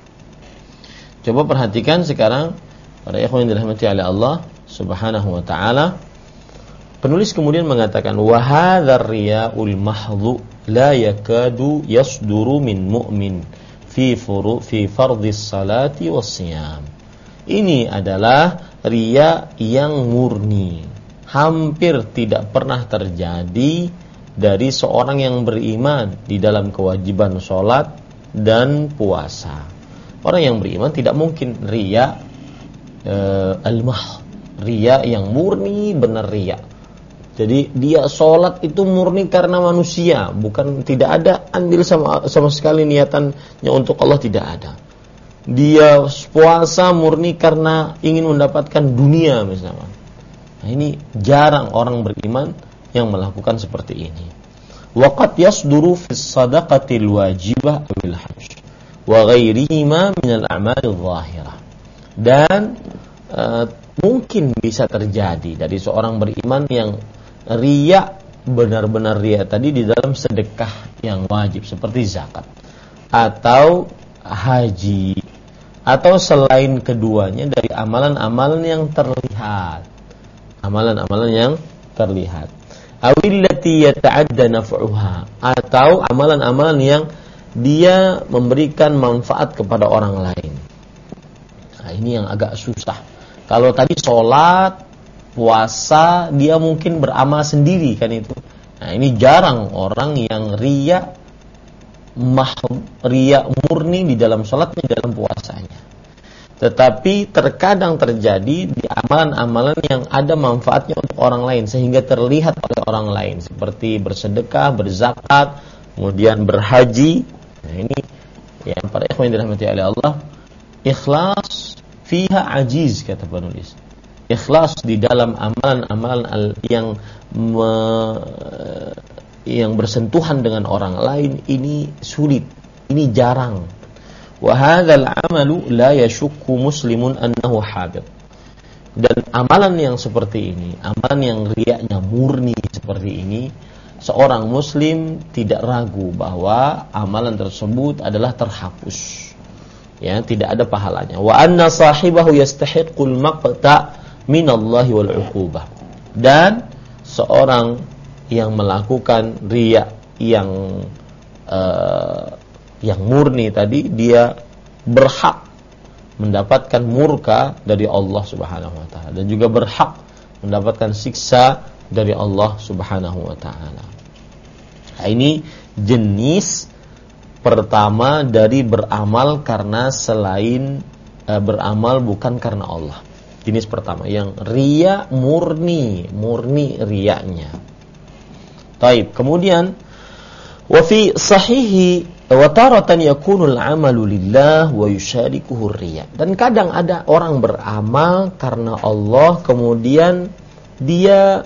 Coba perhatikan sekarang para ikhwan yang dirahmati oleh Allah Subhanahu wa taala. Penulis kemudian mengatakan wa hadzal riyaul mahdhu la yakadu yasduru min mu'min fi fardhis salati wassiyam. Ini adalah riya yang murni, hampir tidak pernah terjadi dari seorang yang beriman di dalam kewajiban sholat dan puasa. Orang yang beriman tidak mungkin riya al-mahd, riya yang murni, benar riya. Jadi dia sholat itu murni karena manusia, bukan, tidak ada andil sama sekali niatannya untuk Allah, tidak ada. Dia puasa murni karena ingin mendapatkan dunia misalnya. Nah, ini jarang orang beriman yang melakukan seperti ini. Waqad yasduru fis sadaqatil wajibah bil hajj wa ghairihima min al-a'malil zahirah. Dan mungkin bisa terjadi dari seorang beriman yang riya, benar-benar riya tadi di dalam sedekah yang wajib seperti zakat atau haji, atau selain keduanya dari amalan-amalan yang terlihat. Amalan-amalan yang terlihat. Awillati yata'adda naf'uha, atau amalan-amalan yang dia memberikan manfaat kepada orang lain. Nah, ini yang agak susah. Kalau tadi sholat, puasa, dia mungkin beramal sendiri kan itu. Nah, ini jarang orang yang riya murni di dalam sholatnya, di dalam puasanya. Tetapi terkadang terjadi di amalan-amalan yang ada manfaatnya untuk orang lain sehingga terlihat oleh orang lain, seperti bersedekah, berzakat, kemudian berhaji. Nah, ini yang para ikhwan yang dirahmati oleh Allah, ikhlas fiha ajiz, kata penulis. Ikhlas di dalam amalan-amalan yang bersentuhan dengan orang lain ini sulit, ini jarang. Wa hadzal amalu la yashukku muslimun annahu habit. Dan amalan yang seperti ini, amalan yang riyanya murni seperti ini, seorang muslim tidak ragu bahwa amalan tersebut adalah terhapus. Ya, tidak ada pahalanya. Wa anna sahibahu yastahiqqul maqta' minallahi wal 'uqubah. Dan seorang yang melakukan riya yang murni tadi, dia berhak mendapatkan murka dari Allah Subhanahu wa taala dan juga berhak mendapatkan siksa dari Allah Subhanahu wa taala. Nah, ini jenis pertama dari beramal karena selain beramal bukan karena Allah. Jenis pertama yang riya murni riyanya. Taib. Kemudian wa fi sahihi wa taratan yakunu al-amalu lillah wa yusyarikuhu riya. Dan kadang ada orang beramal karena Allah kemudian dia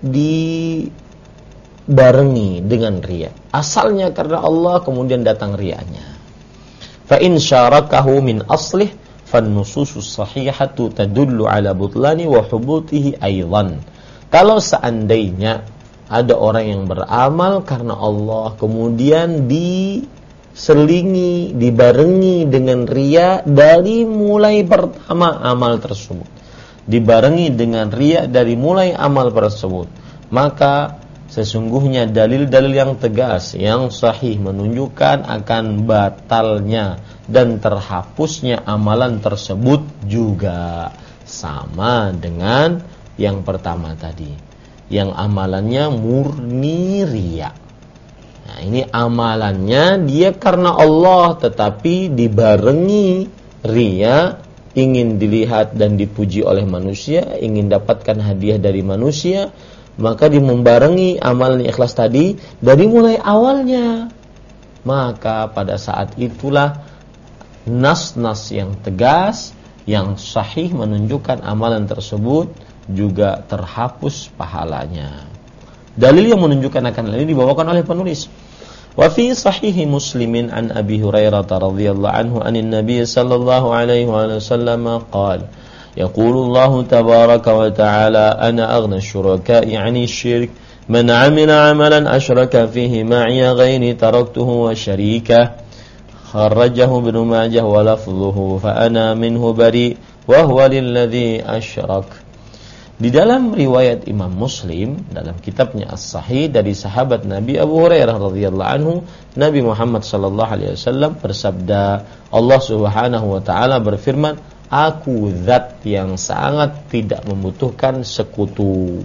dibarengi dengan riya. Asalnya karena Allah kemudian datang riyanya. Fa in syarakahu min aslih fan nususus sahihatu tadullu ala butlani wa hubutihi aidan. Kalau seandainya ada orang yang beramal karena Allah kemudian diselingi, dibarengi dengan riya dari mulai pertama amal tersebut, dibarengi dengan riya dari mulai amal tersebut, maka sesungguhnya dalil-dalil yang tegas, yang sahih menunjukkan akan batalnya dan terhapusnya amalan tersebut juga sama dengan yang pertama tadi, yang amalannya murni riya. Nah, ini amalannya dia karena Allah tetapi dibarengi riya, ingin dilihat dan dipuji oleh manusia, ingin dapatkan hadiah dari manusia, maka dia membarengi amalan ikhlas tadi dari mulai awalnya. Maka pada saat itulah nas-nas yang tegas, yang sahih menunjukkan amalan tersebut juga terhapus pahalanya. Dalil yang menunjukkan akan hal ini dibawakan oleh penulis. Wa fi sahihi Muslimin an Abi Hurairah radhiyallahu anhu anin Nabi sallallahu alaihi wasallam qala يقول الله تبارك وتعالى أنا أغنى الشركاء عن الشرك من عمل عملا أشرك فيه معي غيري تركته وشريكه خرجه ابن ماجه ولفظه فأنا منه بريء وهو للذي أشرك. Di dalam riwayat Imam Muslim dalam kitabnya As-Sahih dari sahabat Nabi Abu Hurairah radhiyallahu anhu, Nabi Muhammad sallallahu alaihi wasallam bersabda, Allah Subhanahu wa taala berfirman, Aku zat yang sangat tidak membutuhkan sekutu.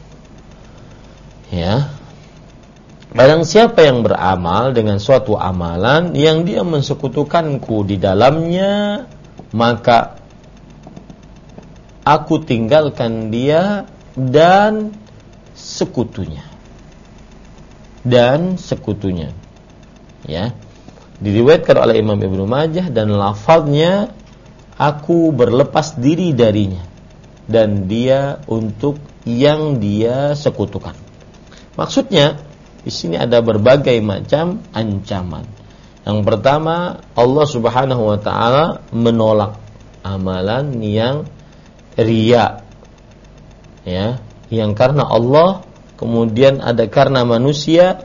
Ya. Barang siapa yang beramal dengan suatu amalan yang dia mensekutukanku di dalamnya, maka aku tinggalkan dia dan sekutunya. Ya. Diriwayatkan oleh Imam Ibnu Majah dan lafaznya, aku berlepas diri darinya dan dia untuk yang dia sekutukan. Maksudnya di sini ada berbagai macam ancaman. Yang pertama, Allah Subhanahu wa taala menolak amalan yang riya. Ya, yang karena Allah kemudian ada karena manusia.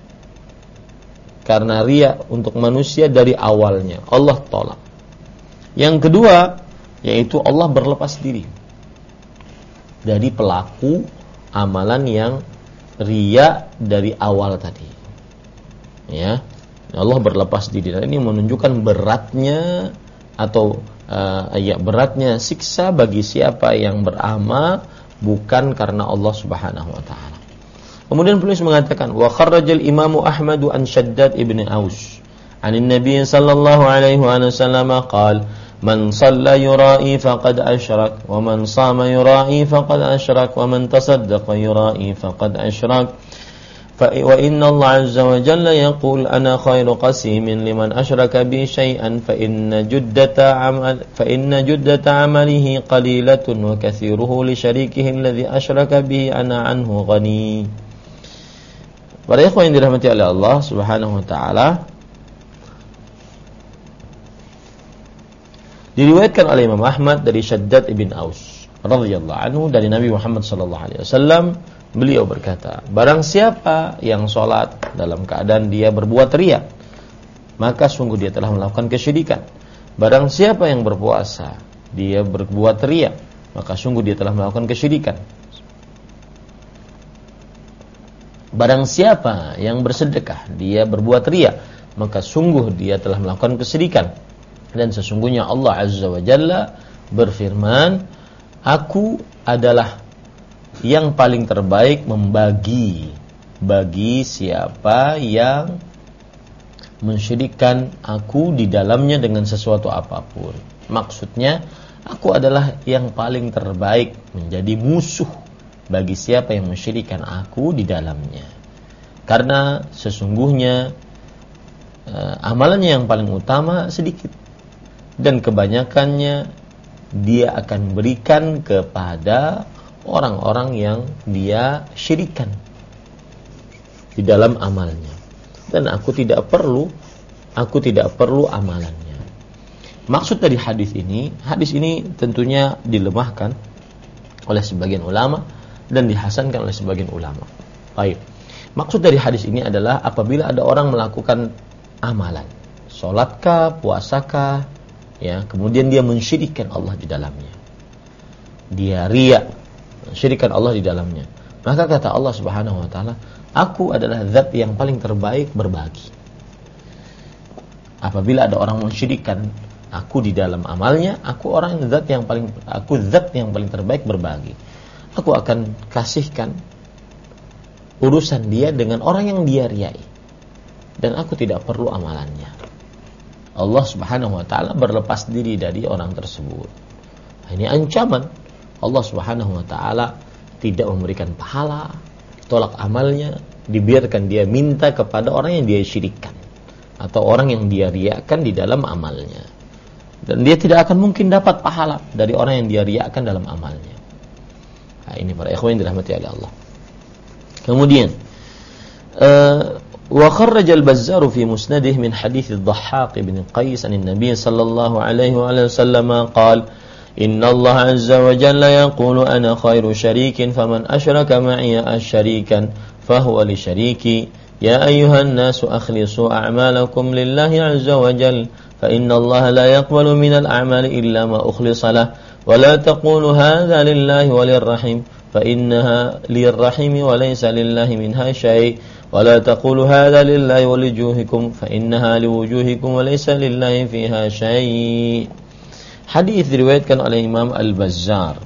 Karena riya untuk manusia dari awalnya Allah tolak. Yang kedua, yaitu Allah berlepas diri dari pelaku amalan yang riya dari awal tadi. Ya, Allah berlepas diri. Dan ini menunjukkan beratnya atau beratnya siksa bagi siapa yang beramal bukan karena Allah Subhanahu wa taala. Kemudian penulis mengatakan, wa kharrajal Imam Ahmad an Shaddad ibn Aus an Nabi sallallahu alaihi wasallam qala Man shalla yura'i faqad asyrak wa man shama yura'i faqad asyrak wa man tasaddaqa yura'i faqad asyrak wa inna Allah azza wa jalla yaqul ana khairu qasimin liman asyraka bi syai'an fa inna juddata amalihi qalilatun wa kathiruhu li syarikihi alladhi asyraka bihi ana anhu ghani. Para ikhwan yang dirahmati oleh Allah Subhanahu wa taala, diriwayatkan oleh Imam Ahmad dari Shaddad ibn Aus radhiyallahu anhu dari Nabi Muhammad sallallahu alaihi wasallam, beliau berkata, barang siapa yang salat dalam keadaan dia berbuat riya, maka sungguh dia telah melakukan kesyirikan. Barang siapa yang berpuasa dia berbuat riya, maka sungguh dia telah melakukan kesyirikan. Barang siapa yang bersedekah dia berbuat riya, maka sungguh dia telah melakukan kesyirikan. Dan sesungguhnya Allah Azza wa Jalla berfirman, Aku adalah yang paling terbaik membagi bagi siapa yang mensyirikkan Aku di dalamnya dengan sesuatu apapun. Maksudnya, Aku adalah yang paling terbaik menjadi musuh bagi siapa yang mensyirikkan Aku di dalamnya. Karena sesungguhnya amalannya yang paling utama sedikit, dan kebanyakannya dia akan berikan kepada orang-orang yang dia syirikan di dalam amalnya. Dan aku tidak perlu amalannya. Maksud dari hadis ini tentunya dilemahkan oleh sebagian ulama dan dihasankan oleh sebagian ulama. Baik. Maksud dari hadis ini adalah apabila ada orang melakukan amalan, salatkah, puasakah, ya, kemudian dia mensyirikkan Allah di dalamnya. Dia riya, mensyirikkan Allah di dalamnya. Maka kata Allah Subhanahu wa taala, Aku adalah zat yang paling terbaik berbagi. Apabila ada orang mensyirikkan Aku di dalam amalnya, aku zat yang paling terbaik berbagi. Aku akan kasihkan urusan dia dengan orang yang dia riyai, dan aku tidak perlu amalannya. Allah Subhanahu wa taala berlepas diri dari orang tersebut. Ini ancaman. Allah Subhanahu wa taala tidak memberikan pahala, tolak amalnya, dibiarkan dia minta kepada orang yang dia syirikkan atau orang yang dia riyakan di dalam amalnya. Dan dia tidak akan mungkin dapat pahala dari orang yang dia riyakan dalam amalnya. Nah, ini para ikhwan yang dirahmati oleh Allah. Kemudian wa kharraja al-Bazzar fi musnadih min hadits ad-Dhahhak bin Qais an an-nabi sallallahu alaihi wa sallam qala inna Allah azza wa jalla yaqulu ana khairu syarikin faman asyraka ma'iya asyarikan fahuwa li syariki ya ayyuhan nasu akhlisu a'malakum lillahi azza wa jalla fa inna Allah la yaqbalu minal a'mali illa ma ukhlisa lahu wa la taqulu hadha lillahi wa lirrahim فإنها للرحم وليس لله منها شيء ولا تقول هذا لله ولوجوهكم فإنها لوجوهكم وليس لله فيها شيء. Hadis diriwayatkan oleh Imam Al-Bazzar,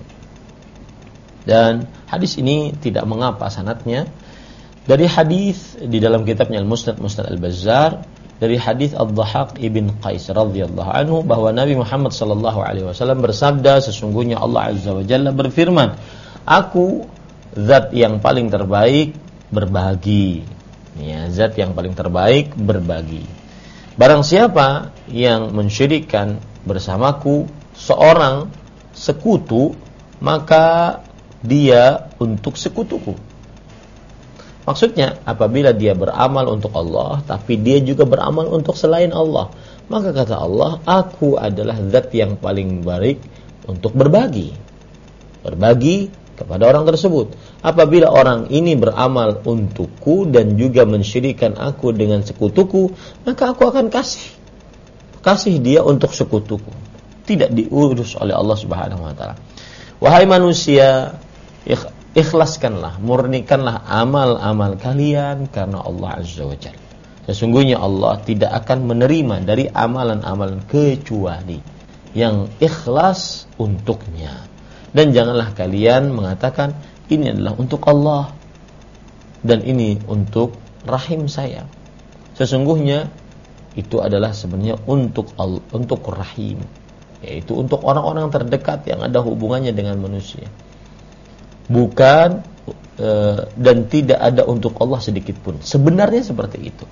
dan hadis ini tidak mengapa sanadnya dari hadis di dalam kitabnya Al-Musnad Al-Bazzar dari hadis Ad-Dhahhak ibn Qais radhiyallahu anhu bahwa Nabi Muhammad sallallahu alaihi wasallam bersabda, sesungguhnya Allah azza wa jalla berfirman, Aku zat yang paling terbaik berbagi. Ya, zat yang paling terbaik berbagi. Barang siapa yang mensyirikkan bersamaku seorang sekutu, maka dia untuk sekutuku. Maksudnya, apabila dia beramal untuk Allah, tapi dia juga beramal untuk selain Allah, maka kata Allah, Aku adalah zat yang paling baik untuk berbagi. Berbagi kepada orang tersebut. Apabila orang ini beramal untukku dan juga mensyirikkan aku dengan sekutuku, maka aku akan kasih dia untuk sekutuku. Tidak diurus oleh Allah Subhanahu wa taala. Wahai manusia, ikhlaskanlah, murnikanlah amal-amal kalian karena Allah Azza wa Jalla. Sesungguhnya Allah tidak akan menerima dari amalan-amalan kecuali yang ikhlas untuknya. Dan janganlah kalian mengatakan ini adalah untuk Allah dan ini untuk rahim saya. Sesungguhnya itu adalah sebenarnya untuk Allah, untuk rahim, yaitu untuk orang-orang terdekat yang ada hubungannya dengan manusia. Bukan dan tidak ada untuk Allah sedikit pun. Sebenarnya seperti itu.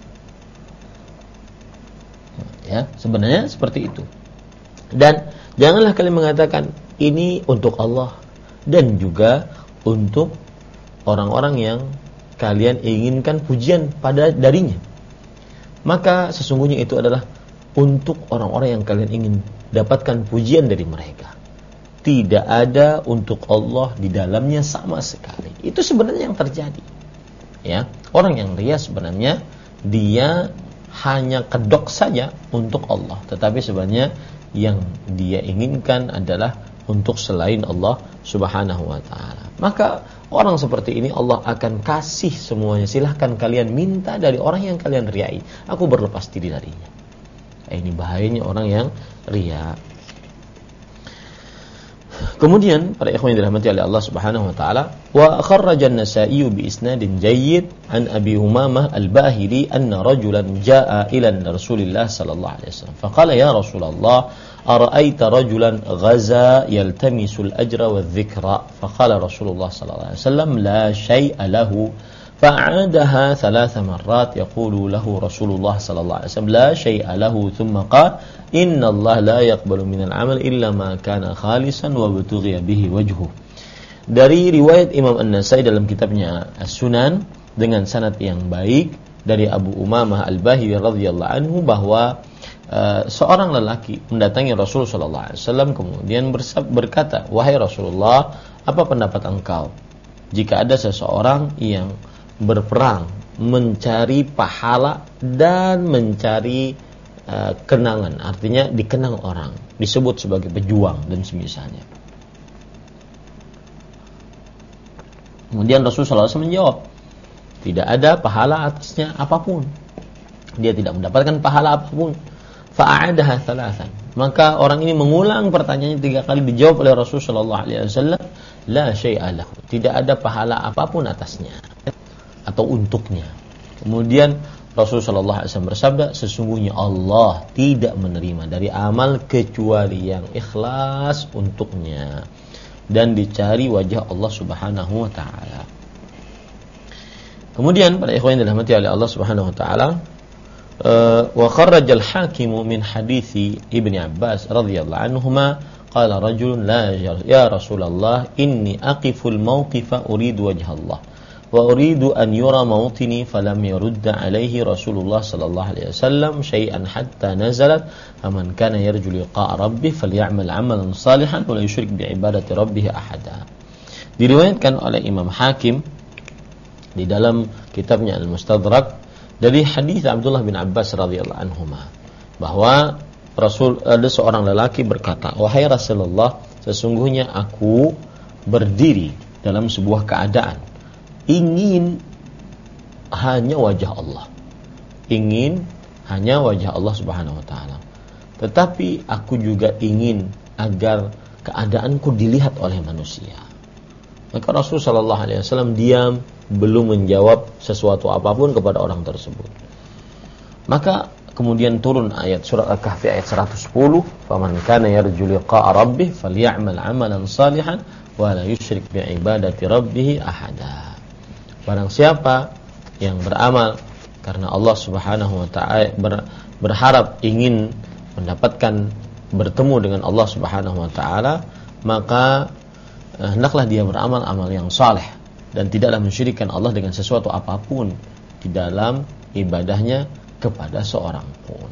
Ya, sebenarnya seperti itu. Dan janganlah kalian mengatakan ini untuk Allah dan juga untuk orang-orang yang kalian inginkan pujian darinya, maka sesungguhnya itu adalah untuk orang-orang yang kalian ingin dapatkan pujian dari mereka. Tidak ada untuk Allah di dalamnya sama sekali. Itu sebenarnya yang terjadi. Ya, orang yang riya sebenarnya dia hanya kedok saja untuk Allah, tetapi sebenarnya yang dia inginkan adalah untuk selain Allah Subhanahu wa ta'ala. Maka orang seperti ini Allah akan kasih semuanya. Silahkan kalian minta dari orang yang kalian riyai, aku berlepas diri darinya. Ini bahayanya orang yang riya. Kemudian para ikhwan yang dirahmati oleh Allah Subhanahu wa taala, wa kharraja an-Nasa'i bi isnadin jayyid an Abi Umamah al-Bahili anna rajulan jaa'a ila Rasulillah sallallahu alaihi wasallam faqala ya Rasulullah ara'aita rajulan ghaza yaltamisu al-ajra wadh-dhikra faqala Rasulullah sallallahu alaihi wasallam la syai'a lahu فأعادها 3 مرات يقول له رسول الله صلى الله عليه وسلم لا شيء له ثم قال إن الله لا يقبل من العمل إلا ما كان خالصا وابتغي به وجهه. Dari riwayat Imam An-Nasai dalam kitabnya As-Sunan dengan sanad yang baik dari Abu Umamah Al-Bahili radhiyallahu anhu bahwa seorang lelaki mendatangi Rasul sallallahu alaihi wasallam kemudian berkata, "Wahai Rasulullah, apa pendapat engkau jika ada seseorang yang berperang mencari pahala dan mencari kenangan, artinya dikenang orang, disebut sebagai pejuang dan semisalnya." Kemudian Rasulullah SAW menjawab, tidak ada pahala atasnya apapun, dia tidak mendapatkan pahala apapun. Fa'adaha 3. Maka orang ini mengulang pertanyaannya 3 kali, dijawab oleh Rasulullah SAW, la syai'a lahu, tidak ada pahala apapun atasnya atau untuknya. Kemudian Rasulullah SAW bersabda, sesungguhnya Allah tidak menerima dari amal kecuali yang ikhlas untuknya dan dicari wajah Allah Subhanahu wa taala. Kemudian para ikhwan yang dirahmati oleh Allah Subhanahu wa taala, wa kharraja al-Hakim min hadithi Ibnu Abbas radhiyallahu anhuma qala rajulun la ya Rasulullah inni aqiful mawqifa uridu wajha Allah wa uridu an yura mawtini falam yurda alaihi Rasulullah sallallahu alaihi wasallam syai'an hatta nazalat faman kana yarju liqa'a rabbih falyamal 'amalan salihan wa la yusyrik bi ibadati rabbih ahada. Diriwayatkan oleh Imam Hakim di dalam kitabnya Al-Mustadrak dari hadis Abdullah bin Abbas radhiyallahu anhuma bahwa ada seorang lelaki berkata, wahai Rasulullah, sesungguhnya aku berdiri dalam sebuah keadaan ingin hanya wajah Allah, ingin hanya wajah Allah Subhanahu wa taala, tetapi aku juga ingin agar keadaanku dilihat oleh manusia. Maka Rasul sallallahu alaihi wasallam diam, belum menjawab sesuatu apapun kepada orang tersebut. Maka kemudian turun ayat surat Al-Kahfi ayat 110, faman kana yarju liqa'a rabbih falyamal 'amalan salihan wa la yusyrik bi ibadati rabbih ahada. Barang siapa yang beramal karena Allah Subhanahu wa taala, berharap ingin mendapatkan bertemu dengan Allah Subhanahu wa taala, maka hendaklah dia beramal amal yang saleh dan tidaklah mensyirikkan Allah dengan sesuatu apapun di dalam ibadahnya kepada seorang pun.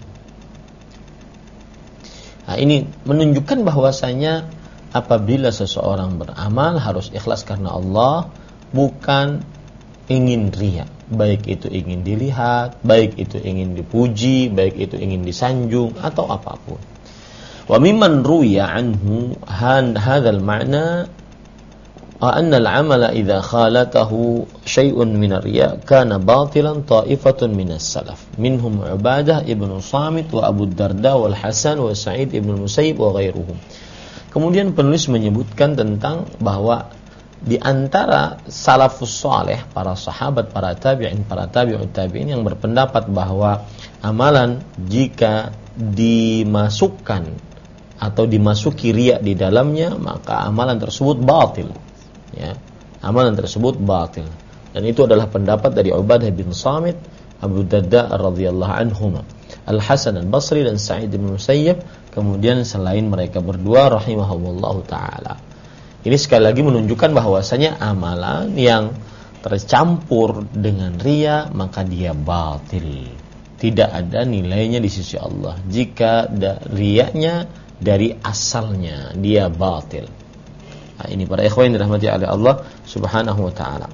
Nah, ini menunjukkan bahwasanya apabila seseorang beramal harus ikhlas karena Allah, bukan ingin riya, baik itu ingin dilihat, baik itu ingin dipuji, baik itu ingin disanjung atau apapun. Wa mimman ruwiya anhu hadzal ma'na anna al-'amala idza khalatahu syai'un min ar-riya kana batilan ta'ifatun min as-salaf minhum Ubadah ibn Samit wa Abu Darda wal Hasan wa Sa'id ibn Musayyib wa ghairuhum. Kemudian penulis menyebutkan tentang bahwa di antara salafus saleh, para sahabat, para tabi'in, para tabi'ut tabi'in yang berpendapat bahwa amalan jika dimasukkan atau dimasuki riya di dalamnya, maka amalan tersebut batil. Ya, amalan tersebut batil. Dan itu adalah pendapat dari Ubadah bin Samit, Abu Darda radhiyallahu anhuma, Al-Hasan Al-Basri dan Sa'id bin Musayyib. Kemudian selain mereka berdua rahimahumullah taala. Ini sekali lagi menunjukkan bahwasanya amalan yang tercampur dengan riya, maka dia batil. Tidak ada nilainya di sisi Allah. Jika riyanya dari asalnya, dia batil. Nah, ini para ikhwan yang dirahmati oleh Allah Subhanahu wa taala.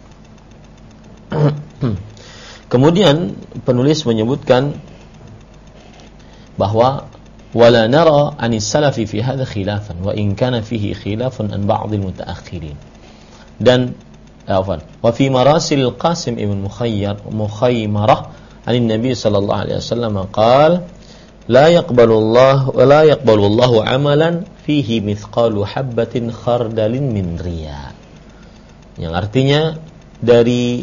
Kemudian penulis menyebutkan bahwa wala nara anis salafi fi hadha khilafan wa in kana fihi khilafun an ba'd al mutaakhirin. Dan wa fi marasil Qasim ibn Mukhaymarah an Nabi sallallahu alaihi wasallam qala la yaqbalu Allah amalan fihi mithqalu habbatin khardalin min riya. Yang artinya dari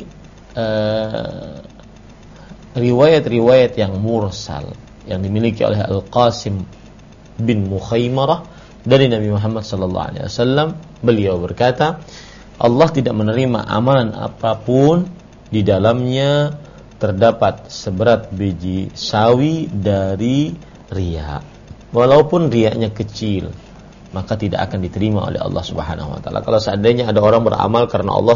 riwayat-riwayat yang mursal yang dimiliki oleh Al-Qasim bin Mukhaymarah dari Nabi Muhammad sallallahu alaihi wasallam, beliau berkata, Allah tidak menerima amalan apapun di dalamnya terdapat seberat biji sawi dari riya. Walaupun riyanya kecil, maka tidak akan diterima oleh Allah Subhanahu wa taala. Kalau seandainya ada orang beramal karena Allah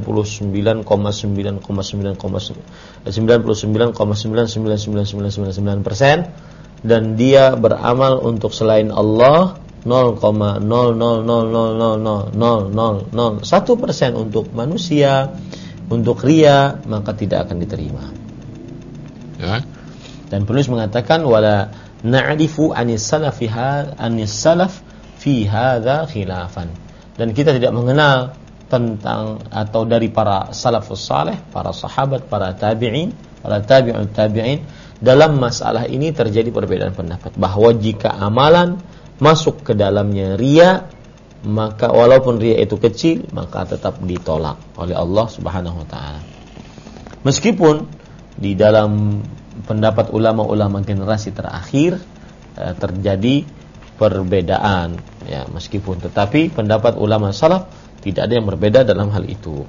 99,99,999999% dan dia beramal untuk selain Allah 0,000000001% untuk manusia, untuk riya, maka tidak akan diterima. Ya. Dan penulis mengatakan wala na'rifu anis salaf fi hadza khilafan. Dan kita tidak mengenal tentang atau dari para salafus saleh, para sahabat, para tabi'in, para tabi'ut tabi'in, dalam masalah ini terjadi perbedaan pendapat bahwa jika amalan masuk ke dalamnya riya, maka walaupun riya itu kecil, maka tetap ditolak oleh Allah Subhanahu wa taala. Meskipun di dalam pendapat ulama-ulama generasi terakhir terjadi perbedaan, ya, meskipun tetapi pendapat ulama salaf tidak ada yang berbeda dalam hal itu.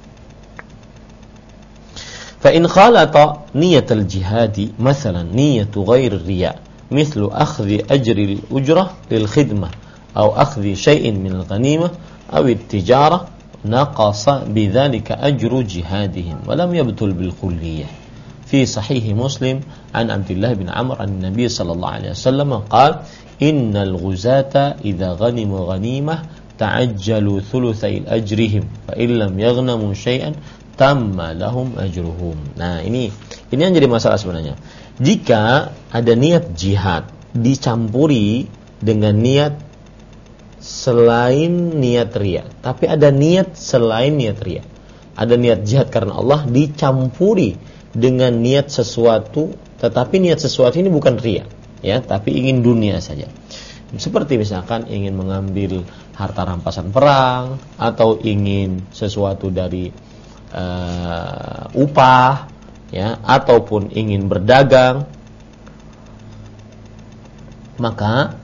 Fa in khalata niyatul jihadi mathalan niyatu ghairi riya مثل أخذ أجر الأجرة للخدمة أو أخذ شيء من الغنيمة أو التجارة نقص بذلك أجر جهادهم ولم يبطل بالكلية. في صحيح مسلم عن عبد الله بن عمرو عن النبي صلى الله عليه وسلم قال إن الغزاة إذا غنموا غنيمة تعجلوا ثلثي أجرهم فإن لم يغنموا شيئا تم لهم أجرهم. Nah, ini yang jadi masalah sebenarnya. Jika ada niat jihad dicampuri dengan niat selain niat riya, tapi ada niat selain niat riya, ada niat jihad karena Allah dicampuri dengan niat sesuatu, tetapi niat sesuatu ini bukan riya, ya, tapi ingin dunia saja. Seperti misalkan ingin mengambil harta rampasan perang atau ingin sesuatu dari upah, ya, ataupun ingin berdagang, maka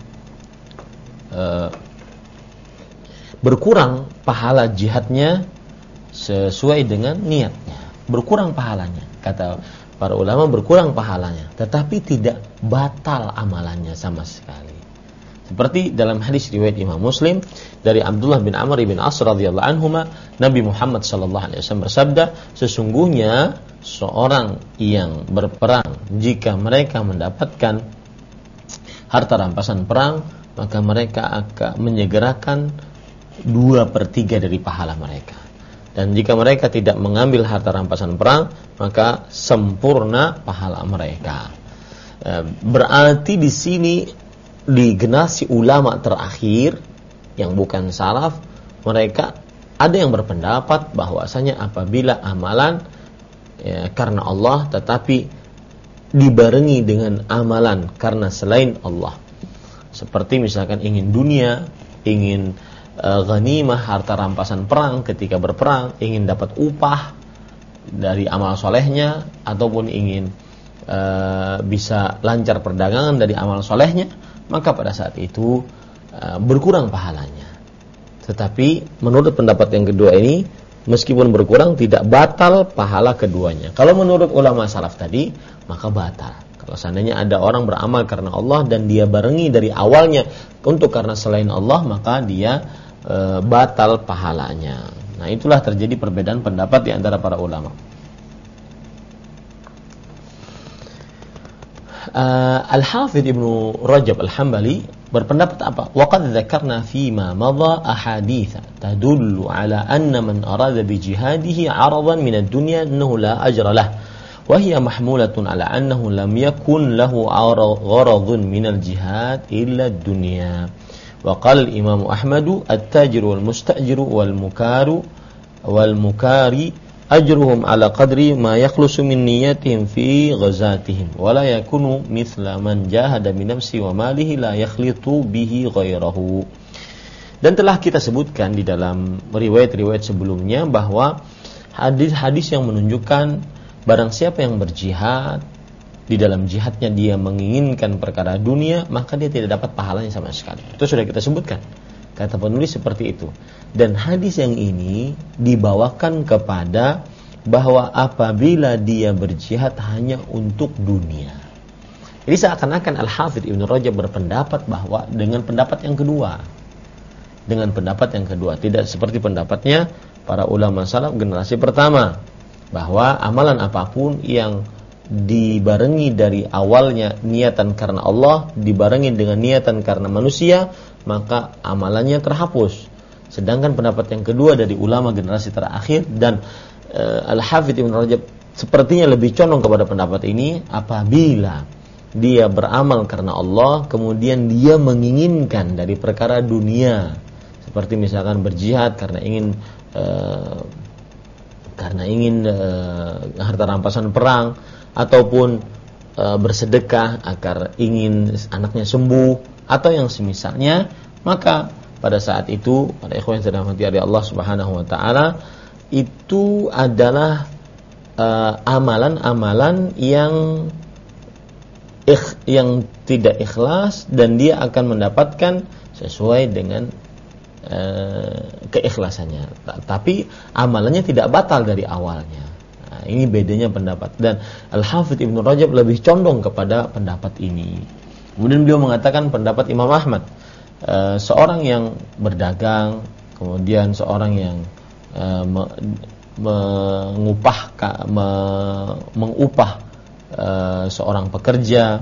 berkurang pahala jihadnya sesuai dengan niatnya, berkurang pahalanya. Kata para ulama, berkurang pahalanya, tetapi tidak batal amalannya sama sekali. Seperti dalam hadis riwayat Imam Muslim dari Abdullah bin Amr bin As radhiyallahu anhuma, Nabi Muhammad sallallahu alaihi wasallam bersabda, sesungguhnya seorang yang berperang jika mereka mendapatkan harta rampasan perang, maka mereka akan menyegerakan 2/3 dari pahala mereka. Dan jika mereka tidak mengambil harta rampasan perang, maka sempurna pahala mereka. Berarti di sini di generasi ulama terakhir yang bukan salaf, mereka ada yang berpendapat bahwasanya apabila amalan karena Allah tetapi dibarengi dengan amalan karena selain Allah, seperti misalkan ingin dunia, ingin ghanimah, harta rampasan perang ketika berperang, ingin dapat upah dari amal solehnya, ataupun ingin bisa lancar perdagangan dari amal solehnya, maka pada saat itu berkurang pahalanya. Tetapi menurut pendapat yang kedua ini, meskipun berkurang tidak batal pahala keduanya. Kalau menurut ulama salaf tadi, maka batal. Kalau seandainya ada orang beramal karena Allah dan dia barengi dari awalnya untuk karena selain Allah, maka dia batal pahalanya. Nah, itulah terjadi perbedaan pendapat di antara para ulama. Al-Hafidz Ibnu Rajab Al-Hambali berpendapat apa? Wa qad dzakarna fi ma madha ahadits tadullu ala anna man arada bi jihadihi 'aradan min ad-dunya annahu la ajra lahu wa hiya mahmulatun ala annahu lam yakun lahu gharadun min al-jihad illa ad-dunya. Wa qala al-Imam Ahmad at-tajiru wal mustajiru wal mukari ajruhum ala qadri ma yakhlusu min niyatihim fi ghazatihim wa la yakunu mithla man jahada bi nafsi wa malihi la yakhlitu bihi ghairahu. Dan telah kita sebutkan di dalam riwayat-riwayat sebelumnya bahwa hadis-hadis yang menunjukkan barang siapa yang berjihad, di dalam jihadnya dia menginginkan perkara dunia, maka dia tidak dapat pahalanya sama sekali. Itu sudah kita sebutkan. Kata penulis seperti itu. Dan hadis yang ini dibawakan kepada bahwa apabila dia berjihad hanya untuk dunia. Jadi seakan-akan Al-Hafidz Ibnu Rajab berpendapat bahwa dengan pendapat yang kedua. Dengan pendapat yang kedua. Tidak seperti pendapatnya para ulama salaf generasi pertama. Bahwa amalan apapun yang dibarengi dari awalnya niatan karena Allah, dibarengi dengan niatan karena manusia, maka amalannya terhapus. Sedangkan pendapat yang kedua dari ulama generasi terakhir dan Al-Hafidz Ibnu Rajab sepertinya lebih condong kepada pendapat ini, apabila dia beramal karena Allah kemudian dia menginginkan dari perkara dunia, seperti misalkan berjihad karena ingin harta rampasan perang, ataupun bersedekah agar ingin anaknya sembuh atau yang semisalnya, maka pada saat itu para ikhwan yang dirahmati oleh Allah Subhanahu wa taala, itu adalah amalan-amalan yang tidak ikhlas, dan dia akan mendapatkan sesuai dengan keikhlasannya, tapi amalannya tidak batal dari awalnya. Nah, ini bedanya pendapat, dan Al-Hafidz Ibnu Rajab lebih condong kepada pendapat ini. Kemudian beliau mengatakan pendapat Imam Ahmad, seorang yang berdagang, kemudian seorang yang mengupah seorang pekerja,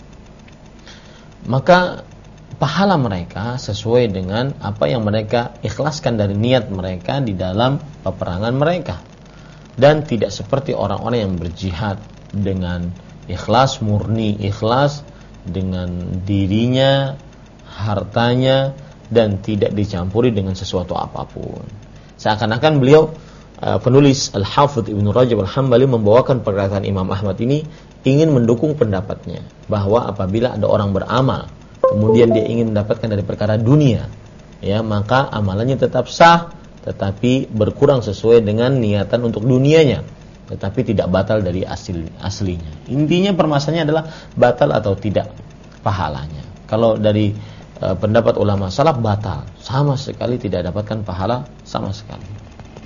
maka pahala mereka sesuai dengan apa yang mereka ikhlaskan dari niat mereka di dalam peperangan mereka. Dan tidak seperti orang-orang yang berjihad dengan ikhlas, murni ikhlas dengan dirinya, hartanya, dan tidak dicampuri dengan sesuatu apapun. Seakan-akan beliau, penulis Al-Hafidz Ibnu Rajab Al-Hambali, membawakan perkataan Imam Ahmad ini ingin mendukung pendapatnya bahwa apabila ada orang beramal kemudian dia ingin mendapatkan dari perkara dunia, ya, maka amalannya tetap sah, tetapi berkurang sesuai dengan niatan untuk dunianya, tetapi tidak batal dari aslinya. Intinya permasalahannya adalah batal atau tidak pahalanya. Kalau dari pendapat ulama salaf, batal, sama sekali tidak dapatkan pahala sama sekali.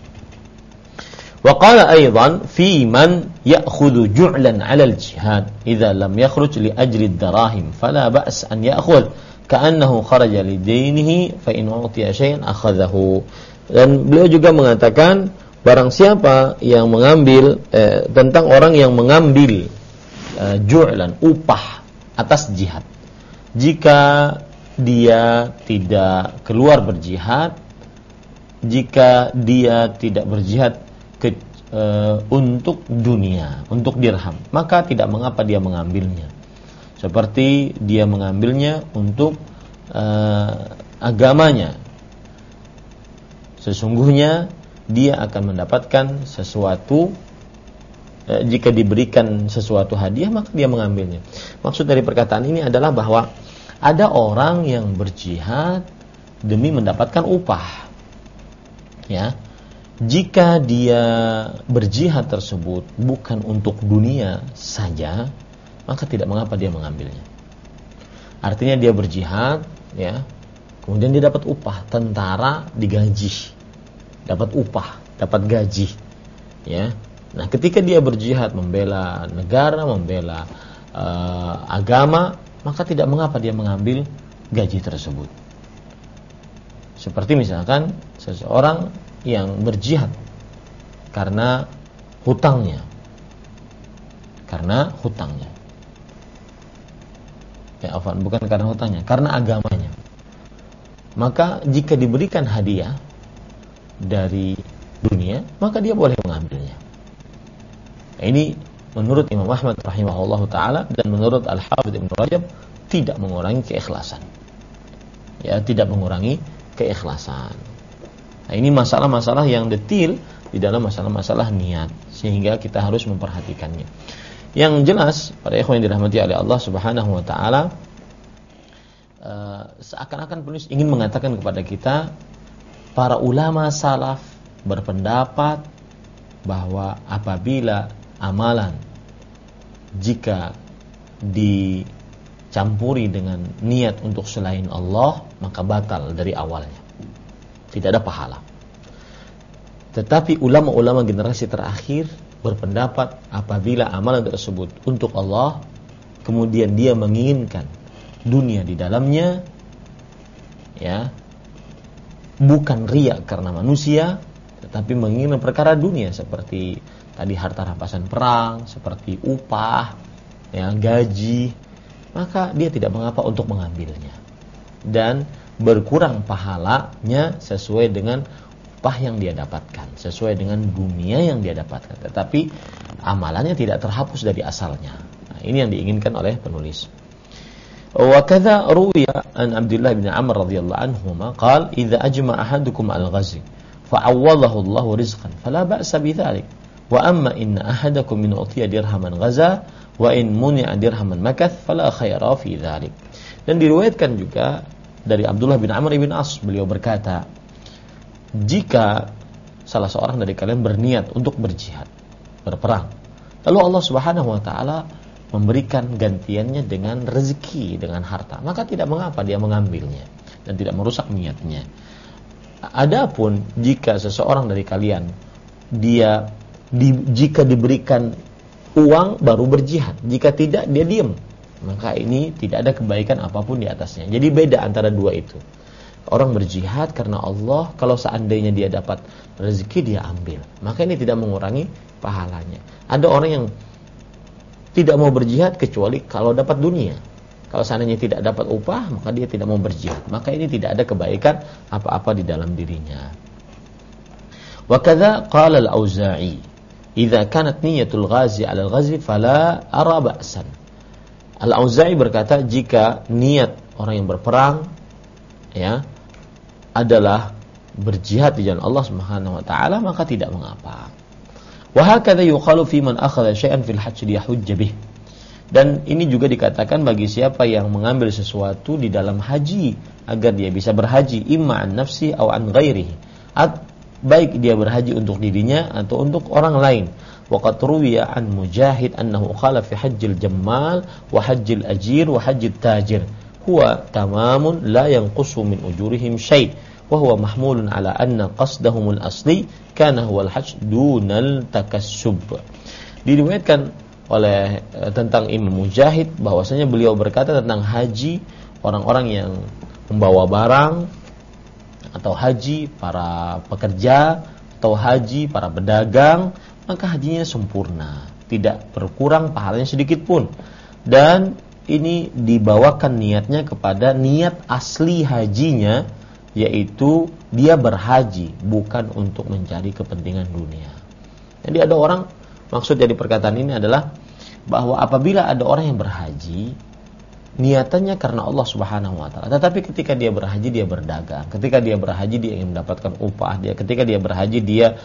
Wa qala aidan fi man ya'khudhu ju'lan 'ala al-jihad idza lam yakhruj li ajli ad-darahim fala ba's an ya'khudh ka'annahu kharaja li dinihi fa in utiya shay'an akhadhahu. Dan beliau juga mengatakan barang siapa yang mengambil tentang orang yang mengambil ju'lan, upah atas jihad, jika dia tidak keluar berjihad, jika dia tidak berjihad untuk dunia, untuk dirham, maka tidak mengapa dia mengambilnya. Seperti dia mengambilnya untuk agamanya, sesungguhnya dia akan mendapatkan sesuatu. Jika diberikan sesuatu hadiah, maka dia mengambilnya. Maksud dari perkataan ini adalah bahwa ada orang yang berjihad demi mendapatkan upah, ya. Jika dia berjihad tersebut bukan untuk dunia saja, maka tidak mengapa dia mengambilnya. Artinya dia berjihad, ya, kemudian dia dapat upah. Tentara digaji, dapat upah, dapat gaji, ya. Nah, ketika dia berjihad membela negara, membela agama, maka tidak mengapa dia mengambil gaji tersebut. Seperti misalkan seseorang yang berjihad karena hutangnya. Ya, bukan karena hutangnya, karena agamanya. Maka jika diberikan hadiah dari dunia, maka dia boleh mengambilnya. Nah, ini menurut Imam Ahmad rahimahullah ta'ala dan menurut Al-Hafidz Ibn Rajab tidak mengurangi keikhlasan. Ya, tidak mengurangi keikhlasan. Nah, ini masalah-masalah yang detil di dalam masalah-masalah niat, sehingga kita harus memperhatikannya. Yang jelas, para ikhwan yang dirahmati oleh Allah Subhanahu wa taala, seakan-akan penulis ingin mengatakan kepada kita, para ulama salaf berpendapat bahwa apabila amalan jika dicampuri dengan niat untuk selain Allah, maka batal dari awalnya, tidak ada pahala. Tetapi ulama-ulama generasi terakhir berpendapat apabila amalan tersebut untuk Allah, kemudian dia menginginkan dunia di dalamnya, ya, bukan riya karena manusia, tetapi menginginkan perkara dunia seperti tadi harta rampasan perang, seperti upah, ya, gaji, maka dia tidak mengapa untuk mengambilnya, dan berkurang pahalanya sesuai dengan upah yang dia dapatkan, sesuai dengan dunia yang dia dapatkan, tetapi amalannya tidak terhapus dari asalnya. Nah, ini yang diinginkan oleh penulis. Wa kadza ruwiya an Abdullah bin Amr radhiyallahu anhuma qala idza ajma ahadukum al-ghazi fa'awwalahu Allahu rizqan fala ba'sa bidzalik wa amma inna ahadakum min utiya dirhaman ghaza wa in muni'a dirhaman makath fala khaira fi dzalik. Dan diriwayatkan juga dari Abdullah bin Amr bin As, beliau berkata, jika salah seorang dari kalian berniat untuk berjihad, berperang, lalu Allah Subhanahu wa taala memberikan gantiannya dengan rezeki, dengan harta, maka tidak mengapa dia mengambilnya dan tidak merusak niatnya. Adapun jika seseorang dari kalian jika diberikan uang baru berjihad, jika tidak dia diam, maka ini tidak ada kebaikan apapun di atasnya. Jadi beda antara dua itu. Orang berjihad karena Allah, kalau seandainya dia dapat rezeki dia ambil, maka ini tidak mengurangi pahalanya. Ada orang yang tidak mau berjihad kecuali kalau dapat dunia. Kalau seandainya tidak dapat upah, maka dia tidak mau berjihad. Maka ini tidak ada kebaikan apa-apa di dalam dirinya. Wa kadza qala al-Auza'i, "Idza kanat niyatul ghazi 'ala al-ghazwi fala ara ba'san." Al-Auza'i berkata, jika niat orang yang berperang, ya, adalah berjihad di jalan Allah Subhanahu wa taala, maka tidak mengapa. Wa hakadha yuqalu fi man akhadha syai'an fil hajj liyahujja bih. Dan ini juga dikatakan bagi siapa yang mengambil sesuatu di dalam haji agar dia bisa berhaji, imma an nafsi aw an ghairihi, baik dia berhaji untuk dirinya atau untuk orang lain. Wa qad ruwiya an Mujahid annahu qala fi hajjil jammal wa hajjil ajir wa hajjit tajir huwa tamamun la yanqusu min ujurihim syai' wa huwa mahmulun ala anna qasdahumul asli kana huwal hajj dunal takassub. Diriwayatkan oleh tentang Imam Mujahid bahwasanya beliau berkata tentang haji orang-orang yang membawa barang, atau haji para pekerja, atau haji para pedagang, maka hajinya sempurna, tidak berkurang pahalanya sedikit pun. Dan ini dibawakan niatnya kepada niat asli hajinya, yaitu dia berhaji bukan untuk mencari kepentingan dunia. Jadi ada orang, maksud dari perkataan ini adalah bahwa apabila ada orang yang berhaji, niatannya karena Allah Subhanahu wa taala, tetapi ketika dia berhaji dia berdagang, ketika dia berhaji dia ingin mendapatkan upah, ketika dia berhaji dia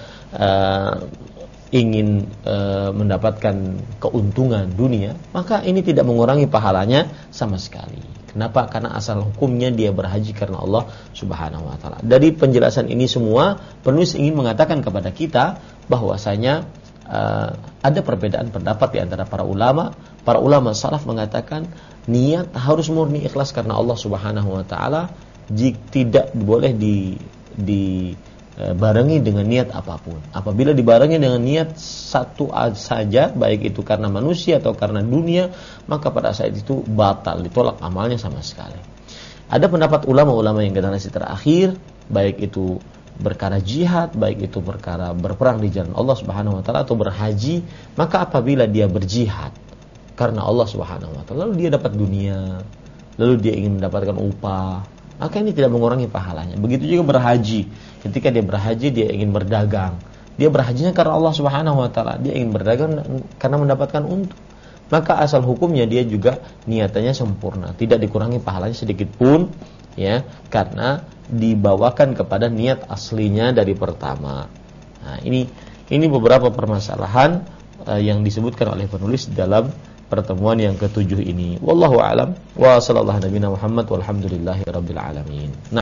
ingin mendapatkan keuntungan dunia, maka ini tidak mengurangi pahalanya sama sekali. Kenapa? Karena asal hukumnya dia berhaji karena Allah Subhanahu wa taala. Dari penjelasan ini semua, penulis ingin mengatakan kepada kita bahwasanya ada perbedaan pendapat di antara para ulama. Para ulama salaf mengatakan niat harus murni ikhlas karena Allah Subhanahu wa taala, tidak boleh dibarengi dengan niat apapun. Apabila dibarengi dengan niat satu saja, baik itu karena manusia atau karena dunia, maka pada saat itu batal, ditolak amalnya sama sekali. Ada pendapat ulama-ulama yang generasi terakhir, baik itu perkara jihad, baik itu perkara berperang di jalan Allah Subhanahu wa taala atau berhaji, maka apabila dia berjihad karena Allah Subhanahu wa taala, lalu dia dapat dunia, lalu dia ingin mendapatkan upah, maka ini tidak mengurangi pahalanya. Begitu juga berhaji. Ketika dia berhaji, dia ingin berdagang. Dia berhajinya karena Allah Subhanahu wa taala, dia ingin berdagang karena mendapatkan untung. Maka asal hukumnya dia juga niatannya sempurna, tidak dikurangi pahalanya sedikit pun, ya, karena dibawakan kepada niat aslinya dari pertama. Nah, ini beberapa permasalahan yang disebutkan oleh penulis dalam pertemuan yang ke-7 ini. Wallahu a'lam wa sallallahu nabiyana Muhammad walhamdulillahi rabbil alamin.